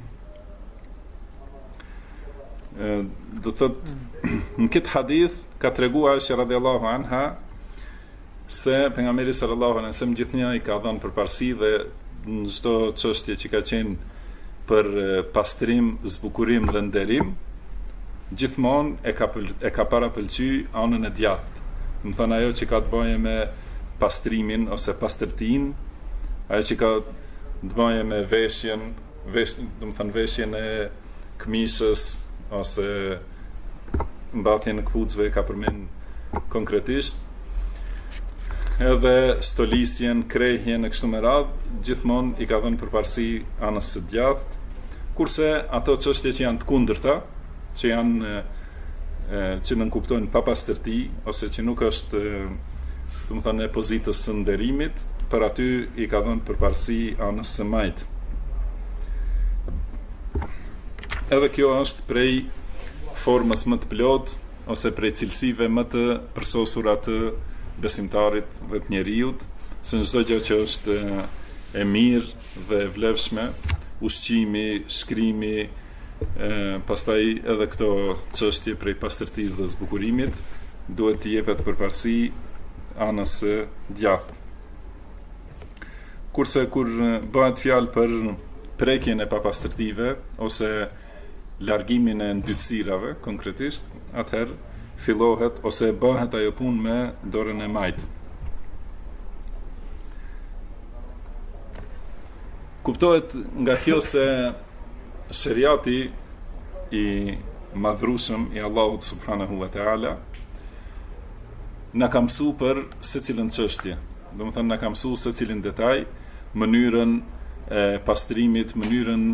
Do të thotë në këtë hadith ka treguar Aisha radhiyallahu anha se pejgamberi sallallahu alaihi wasallam gjithnjë i ka dhënë përparësi dhe në çdo çështje që ka qenë për pastrim, zbukurim dhe nderim, gjithmonë e ka parapëlqy anën e djathtë. Do të thonë ajo që ka të bëjë me pastrimin ose pastërtin, ajo që ka të bëjë me veshjen, do të thonë veshjen e këmishës ose mbathjen e këpucëve ka përmend konkretisht, edhe stolisjen, krehjen e kështu me radhë, gjithmonë i ka dhënë përparësi anës së djathtë, kurse ato çështje që janë të kundërta, që janë që nënkuptojnë papastërti ose që nuk është, do të thonë, e pozitës së nderimit, për aty i ka dhënë përparësi anës së majtë. Edhe kjo është prej formës më të plot ose prej cilësive më të përsosura të besimtarit dhe të njeriut, se në çdo gjë që është e mirë dhe e vlefshme, ushqimi, shkrimi, pastaj edhe këto çështje prej pastërtisë dhe zbukurimit, duhet të jepet përparësi anës së djathtë. Kurse kur bëhet fjalë për prekjen e papastërtive ose largimin e ndytësirave konkretisht, atëherë fillohet ose bëhet ajo punë me dorën e majtë. Kuptohet nga kjo se shariati i madhrueshëm i Allahut subhanahu wa taala na ka mësuar për secilën çështje. Do të thonë na ka mësuar secilin detaj, mënyrën e pastrimit, mënyrën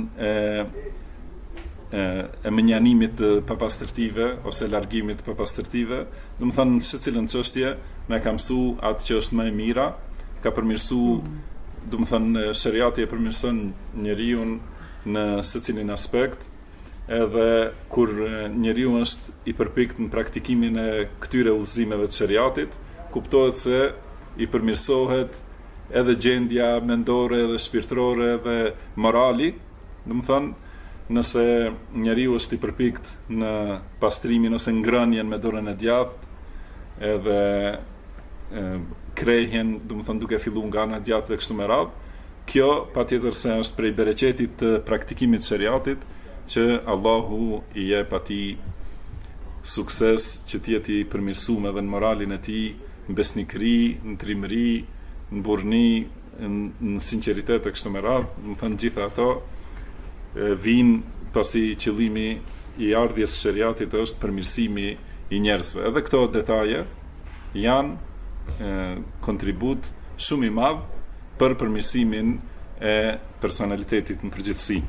e menjanimit të papastërtive ose largimit të papastërtive. Do të thonë secilën çështje na ka mësuar atë që është më e mira, ka përmirësuar, do të thonë shariati e përmirëson njeriu në secilin aspekt, edhe kur njeriu është i përpikt në praktikimin e këtyre udhëzimeve të shariatit, kuptohet se i përmirësohet edhe gjendja mendore dhe shpirtërore dhe morali. Do të thonë, nëse njeriu është i përpikt në pastrimin ose ngrënien me dorën e djathtë, edhe krehjen, do të thonë duke filluar nga ana e djathtë dhe kështu me radhë, kjo patjetër se është prej bereqetit të praktikimit të shariatit, që Allahu i jep atij sukses që të jetë i përmirësuar edhe në moralin e tij, në besnikëri, në trimëri, në burrni, në sinqeritet e kështu me radhë. Do të thonë gjitha ato vijnë pasi qëllimi i ardhjes së shariatit është përmirësimi i njerëzve. Edhe këto detaje janë kontribut shumë i madh për përmirësimin e personalitetit në përgjithësi.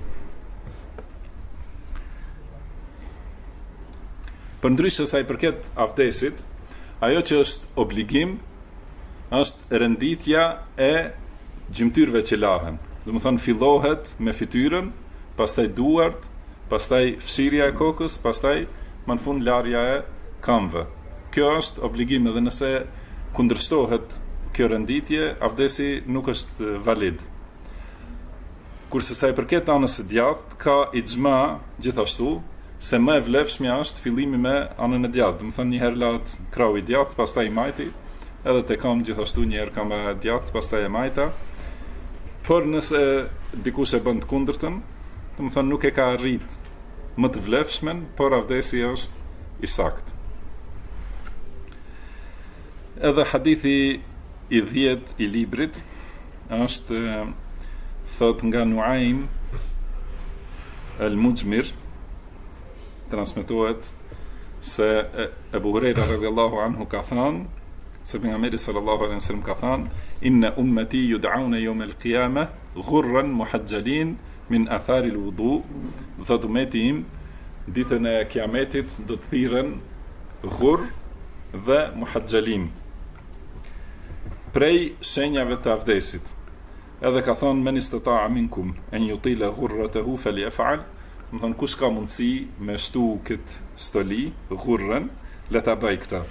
Përndryshe sa i përket avdesit, ajo që është obligim është renditja e gjymtyrëve që lahen. Do të thonë fillohet me fytyrën, pastaj duart, pastaj fshirja e kokës, pastaj më në fund larja e këmbëve. Kjo është obligim, edhe nëse kundërshtohet kjo renditje, avdesi nuk është valid. Kurse sa i përket anës së djathtë, ka ixhma gjithashtu se më e vlefshmja është fillimi me anën e djathtë. Do të thonë një herë lahet krahu i djathtë, pastaj i majti, edhe te kam gjithashtu një herë kam e djathtë, pastaj e majta. Por nëse dikush e bën të kundërtën, do të thonë nuk e ka arrit më të vlefshmen, por avdesi është i saktë. Edhe hadithi i 10 i librit është thot nga Nuaim al-Mujmir, transmetohet se Ebu Hurajra radhiyallahu anhu ka thënë, se pejgamberi sallallahu alaihi wasallam ka thënë: inna ummati yud'auna yawm al-qiyamah ghurran muhajjalin min athari l-wudu, thot umeti im, ditën e kiametit do të thirren ghurr dhe muhajjalin prej shenjave të avdesit. Edhe ka thonë men istata'a minkum an yutila ghurratahu falyaf'al, do të thonë kush ka mundësi me shtu kët stoli, ghurrën, le ta bëj këtë.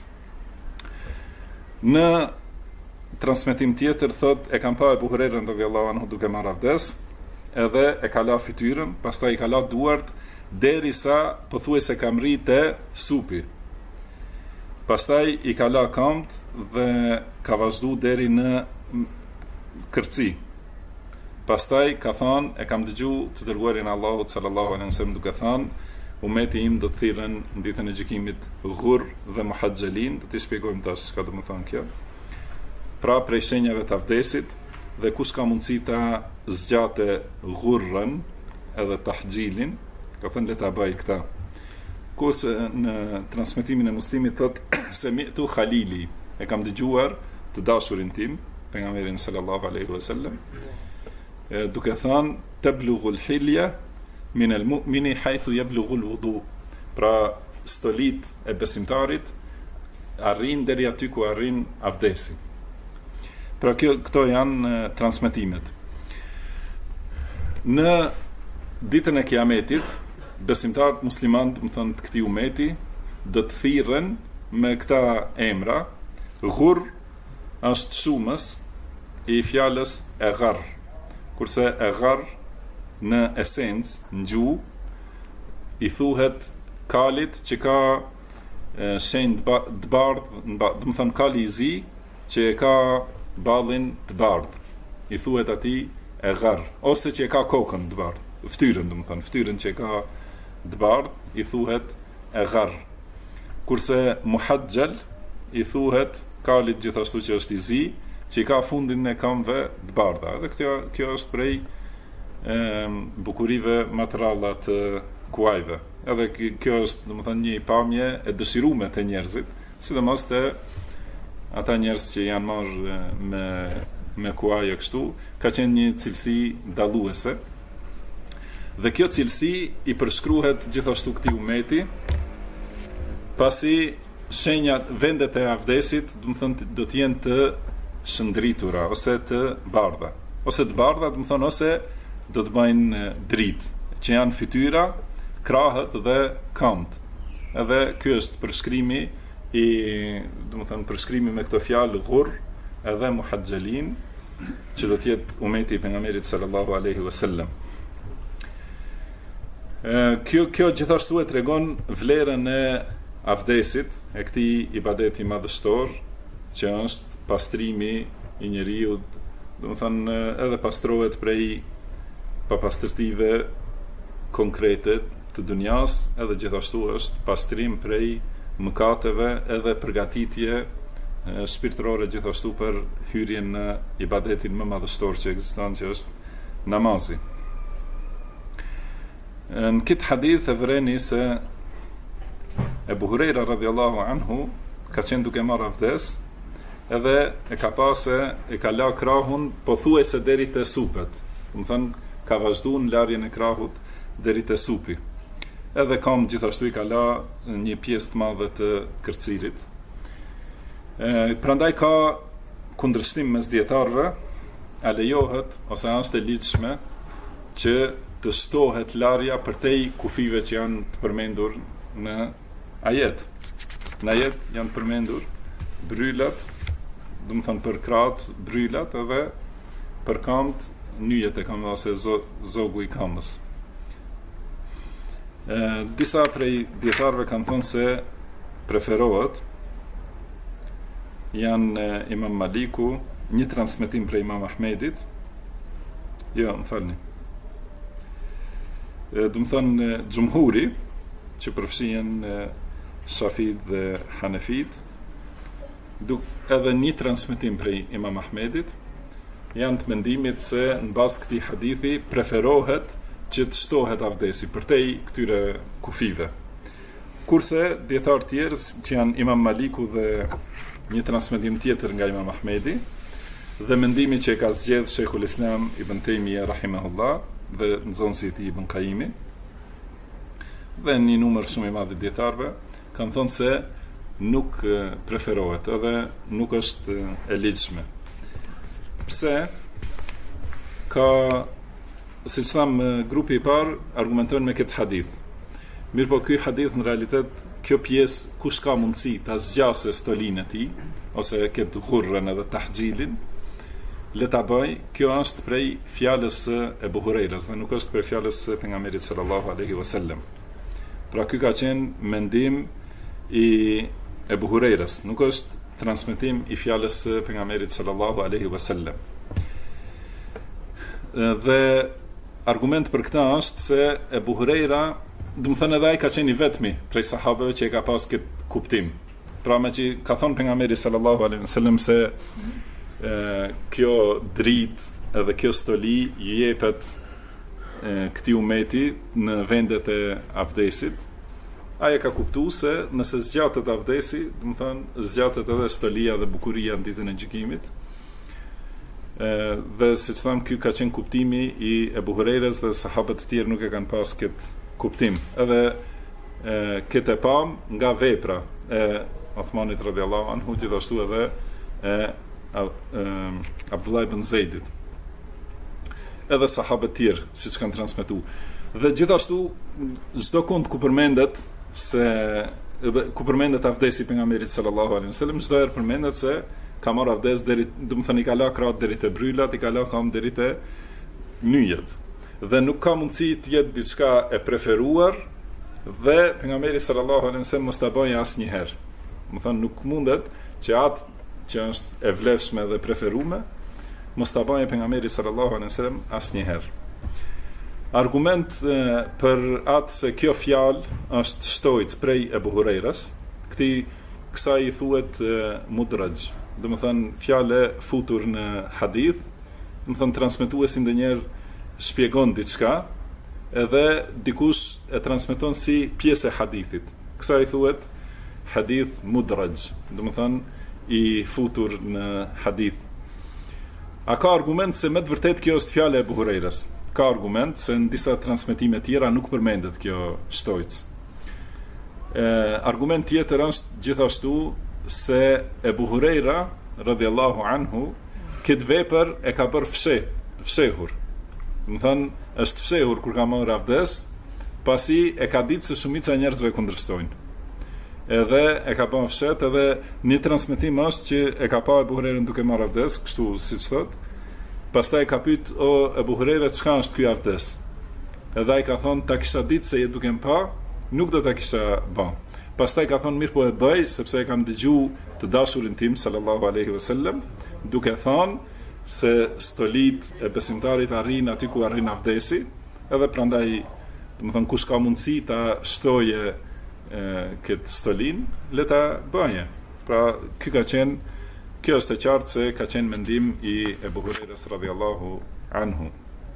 Në transmetim tjetër thot e kam pa Abu Hurairën radhiyallahu anhu duke marrë avdes, edhe e ka la fytyrën, pastaj i ka la duart derisa pothuajse ka mritë supi. Pastaj i ka la këmbët dhe ka vazhdu deri në kërci. Pastaj ka thonë, e kam dëgju të dërguarin Allahut sallallahu alaihi wasallam duke thonë, umeti im do të thirren në ditën e gjykimit ghurr dhe muhajjalin, do t'i shpjegojmë tash çka do të thonë kjo. Pra prej shenjave të avdesit, dhe kush ka mundësi ta zgjate ghurrën edhe tahxhilin, ka thënë le ta bëj këtë. Kurse në transmetimin e Muslimit thot se mi'tu Khalili, e kam dëgjuar të dashurin tim, pejgamberin sallallahu alaihi wasallam, duke thënë tablughul hilya min al-mu'mini haythu yablughul wudu. Pra stolit e besimtarit arrin deri aty ku arrin avdesi. Pra këto janë transmetimet. Në ditën e kiametit, besimtarët muslimanë, më thënë të këtij umeti, do të thirren me këta emra. Ghurr është shumës i fjalës e gharr, kurse e gharr në esencë, në gjuhë, i thuhet kalit që ka shenjë të bardhë, do të thënë kali i zi që e ka ballin të bardhë, i thuhet atij e gharr, ose që e ka kokën të bardhë, ftyrën, do të thënë ftyrën që e ka të bardhë, i thuhet e gharr. Kurse muhajjal i thuhet kalit gjithashtu që është i zi, që i ka fundin e këmbëve të bardha. Dhe kjo është prej bukurive materiale të kuajve. Edhe kjo është, domethënë, një pamje e dëshiruar te njerëzit, sidomos te ata njerëz që janë marrë me kuaje kështu, ka qenë një cilësi dalluese. Dhe kjo cilësi i përshkruhet gjithashtu këtij umeti, pasi shenjat, vendet e avdesit, do të thënë, do të jenë të shëndritura ose të bardha. Ose të bardha, do të thënë, ose do të bëjnë dritë, që janë fytyra, krahët dhe këmbët. Edhe ky është përshkrimi i, do të thënë, përshkrimi me këtë fjalë ghurr edhe muhajjalin, që do të jetë umeti i pejgamberit sallallahu alaihi wasallam. Kjo gjithashtu e tregon vlerën e avdesit, e këtij ibadeti madhështor, që është pastrimi i njeriu, do të thënë edhe pastrohet prej papastërtive konkrete të dunjas, edhe gjithashtu është pastrim prej mëkateve, edhe përgatitje shpirtërore gjithashtu për hyrjen në ibadetin më madhështor që ekziston, që është namazi. Në këtë hadith e vëreni se Abu Huraira radhiyallahu anhu ka qenë duke marrë avdes, edhe e ka pasë, e ka la krahun pothuajse deri te supet. Do të thënë, ka vazhduar në larjen e krahut deri te supi. Edhe kam gjithashtu i ka la një pjesë të madhe të kërcirit. Prandaj ka kundërshtim mes dietarëve, a lejohet ose është e lidhshme që të shtohet larja përtej kufive që janë të përmendur në ajet. Në ajet janë përmendur brylat, do të thënë për krahët brylat, edhe për këmbët nyjet e këmbëve ose zogu i këmbës. Disa prej dietarëve kanë thënë se preferohet, janë Imam Maliku, një transmetim prej Imam Ahmedit, jo, më falni, do të thënë xhumhuri, që përfshihen Shafid dhe Hanefit, edhe një transmetim prej Imam Ahmedit, janë të mendimit se në bazë këtij hadithi preferohet që të shtohet avdesi përtej këtyre kufive. Kurse dietar tjerë që janë Imam Maliku dhe një transmetim tjetër nga Imam Ahmedi, dhe mendimi që e ka zgjedhur Sheikhul Islam Ibn Taymija rahimahullah, dhe nxënësi i tij Ibn Qayyimi dhe një numër shumë i madh i dietarëve kanë thënë se nuk preferohet edhe nuk është e ligjshme. Pse? Ka, siç tham, grupi i parë argumentojnë me këtë hadith. Mirë po ky hadith në realitet, kjo pjesë kush ka mundësi ta zgjasë stolinë e tij ose këtë hurrën edhe tahxhilin, le ta bëj. Kjo është prej fjalës së Ebu Hurajras dhe nuk është prej fjalës së pejgamberit sallallahu alaihi wasallam. Pra ky ka qenë mendim i Ebu Hurajras, nuk është transmetim i fjalës së pejgamberit sallallahu alaihi wasallam. Dhe argument për këtë është se Ebu Hurajra, do të thënë edhe ai ka qenë i vetmi prej sahabeve që e ka pas këtë kuptim. Pra me që ka thonë pejgamberi sallallahu alaihi wasallam se kjo dritë edhe kjo stoli i jepet këtij ummeti në vendet e avdesit. Ai e ka kuptuar se nëse zgjatet avdesi, do të thënë zgjatet edhe stolia dhe bukuria në ditën e gjykimit. Dhe siç tham, ky ka qenë kuptimi i Ebu Hurajras dhe sahabët e tjerë nuk e kanë pas këtë kuptim. Edhe këtë e pam nga vepra e Uthmanit radhiyallahu anhu, gjithashtu edhe Abdullah ibn Zeidit. Edhe sahabët tjerë, siç kanë transmetuar. Dhe gjithashtu çdo kund ku përmendet avdesi pejgamberit sallallahu alaihi wasallam, çdo herë përmendet se ka marrë avdes deri, do të thënë i ka la krahët deri te brylat, i ka la kam deri te nyjet. Dhe nuk ka mundësi të jetë diçka e preferuar dhe pejgamberi sallallahu alaihi wasallam mos ta bëjë asnjëherë. Do të thënë nuk mundet që atë që është e vlefshme dhe preferuar mos ta bëjë pejgamberi sallallahu alaihi wasallam asnjëherë. Argument për atë se kjo fjalë është shtojtë prej Ebu Hurajras, kësaj i thuhet mudraj. Do të thënë fjalë futur në hadith, do të thënë transmetuesi ndonjëherë shpjegon diçka, edhe dikush e transmeton si pjesë e hadithit. Kësaj i thuhet hadith mudraj, do të thënë i futur në hadith. A ka argument se me të vërtet kjo është fjala e Ebu Hurajras? Ka argument se në disa transmetime tjera nuk përmendet kjo shtojcë. Argument tjetër është gjithashtu se Ebu Hurajra radhiyallahu anhu këtë vepër e ka bërë fshehur. Do të thënë është fshehur kur ka marrë avdes, pasi e ka ditë se shumica e njerëzve kundërshtojnë. Edhe e ka bërë fshet, edhe një transmetim është që e ka pa Ebu Hurajrën duke marrë avdes, kështu siç thotë. Pastaj ka pyet, o Ebu Hurajra, çka është ky avdes? Edhe ai ka thonë, ta kisha ditë se je duke më pa, nuk do ta kisha bën. Pastaj ka thonë, mirë po e bëj, sepse e kam dëgjuar të dashurin tim sallallahu alaihi wasallam duke thonë se stolit e besimtarit arrin aty ku arrin avdesi, edhe prandaj, do të thënë, kush ka mundësi ta shtoje këtë stolin, le ta bëje. Pra, kjo është e qartë se ka qenë mendim i Ebu Hurajras radhiyallahu anhu.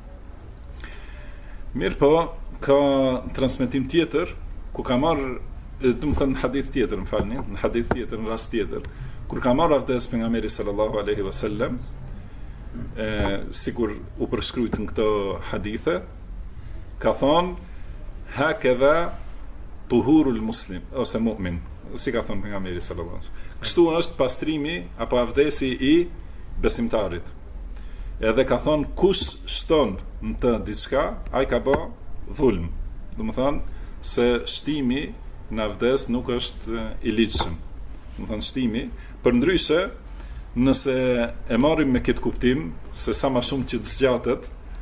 Mirë po, ka transmetim tjetër, ku ka marrë, do të thënë në hadith tjetër, në hadith tjetër, në rast tjetër, kur ka marrë avdes pejgamberi sallallahu alaihi wasallam, sikur u përshkruajt në këto hadithe, ka thonë, hakadha tuhurul muslim ose mu'min, si ka thonë pejgamberi sallallahu alaihi wasallam. Kështu është pastrimi apo avdesi i besimtarit. Edhe ka thonë, kush shton në të diçka, ai ka bë dhulm. Do të thonë se shtimi në avdes nuk është i ligjshëm. Do të thonë shtimi, përndryshe, nëse e marrim me këtë kuptim se sa më shumë që të zgjatet,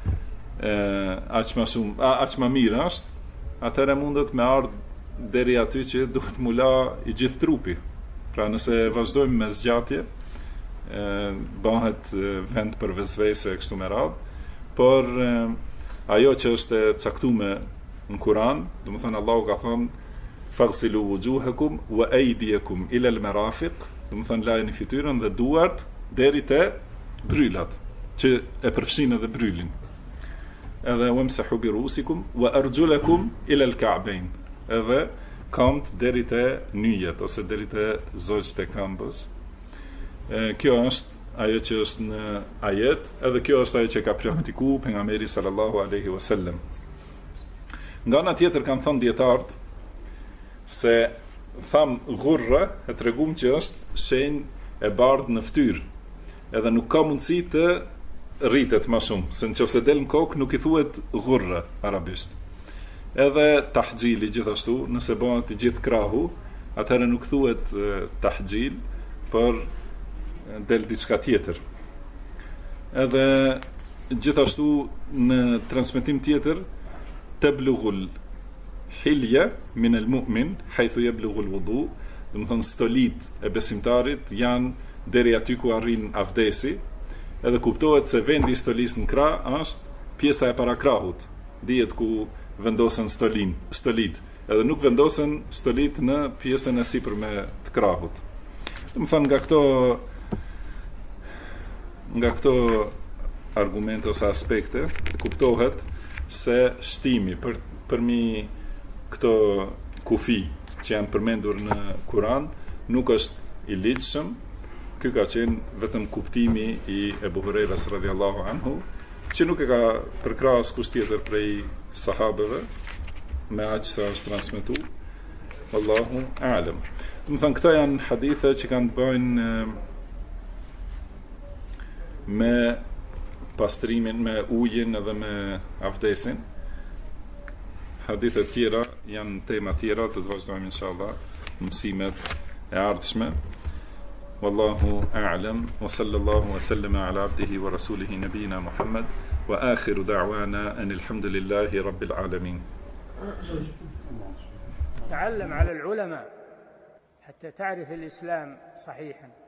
aq më mirë është, atëherë mundet me ardhë deri aty që duhet mula i gjithë trupi. Pra nëse vazhdojmë me zgjatje, bëhet vend për vezvese e kështu me radhë, por ajo që është e caktuar në Kur'an, do të thonë Allahu ka thonë faghsilu wujuhakum wa aydiyakum ila al-marafiq, do të thonë lajeni fytyrën dhe duart deri te brylat, që e përfshin edhe brylin. Edhe wamsahu bi rusikum wa arjulakum ila al-ka'bayn, edhe kamt deri te nyjet ose deri te zogjt e këmbës. Kjo është ajo që është në ajet, edhe kjo është ajo që ka praktikuar pejgamberi sallallahu alaihi wasallam. Nga ana tjetër kanë thënë dietarët se tham ghurra e tregum që është shenjë e bardhë në fytyrë, edhe nuk ka mundësi të rritet më shumë, se nëse del në kokë nuk i thuhet ghurra arabisht. Edhe tahxhili gjithashtu, nëse bëhet i gjithë krahu, atëherë nuk thuhet tahxhil, por del diçka tjetër. Edhe gjithashtu në transmetim tjetër tablughul hilya min al-mu'min haythu yablughu al-wudu, do të thonë stolit e besimtarit janë deri aty ku arrin avdesi, edhe kuptohet se vendi i stolisë në krah është pjesa e parakrahut, dihet ku vendosen stolit, edhe nuk vendosen stolit në pjesën e sipërme të krahut. Do të thonë nga këto argumente ose aspekte kuptohet se shtimi përmi këto kufi që janë përmendur në Kur'an nuk është i ligjshëm. Ky ka qenë vetëm kuptimi i Ebu Hurajras radhiyallahu anhu, që nuk e ka përkrahur askush tjetër prej sahabeve, me aq sa është transmetuar. Wallahu a'lam. Do të thonë këto janë hadithe që kanë të bëjnë me pastrimin, me ujin edhe me avdesin. Hadithe tjera janë tema tjera, të vazhdojmë inshallah në mësimet e ardhshme. Wallahu a'lam, wa sallallahu wa sallama ala abdihi wa rasulihi nabina Muhammad, wa akhiru da'wana anil hamdulillahi rabbil alamin. تعلم على العلماء حتى تعرف الإسلام صحيحا.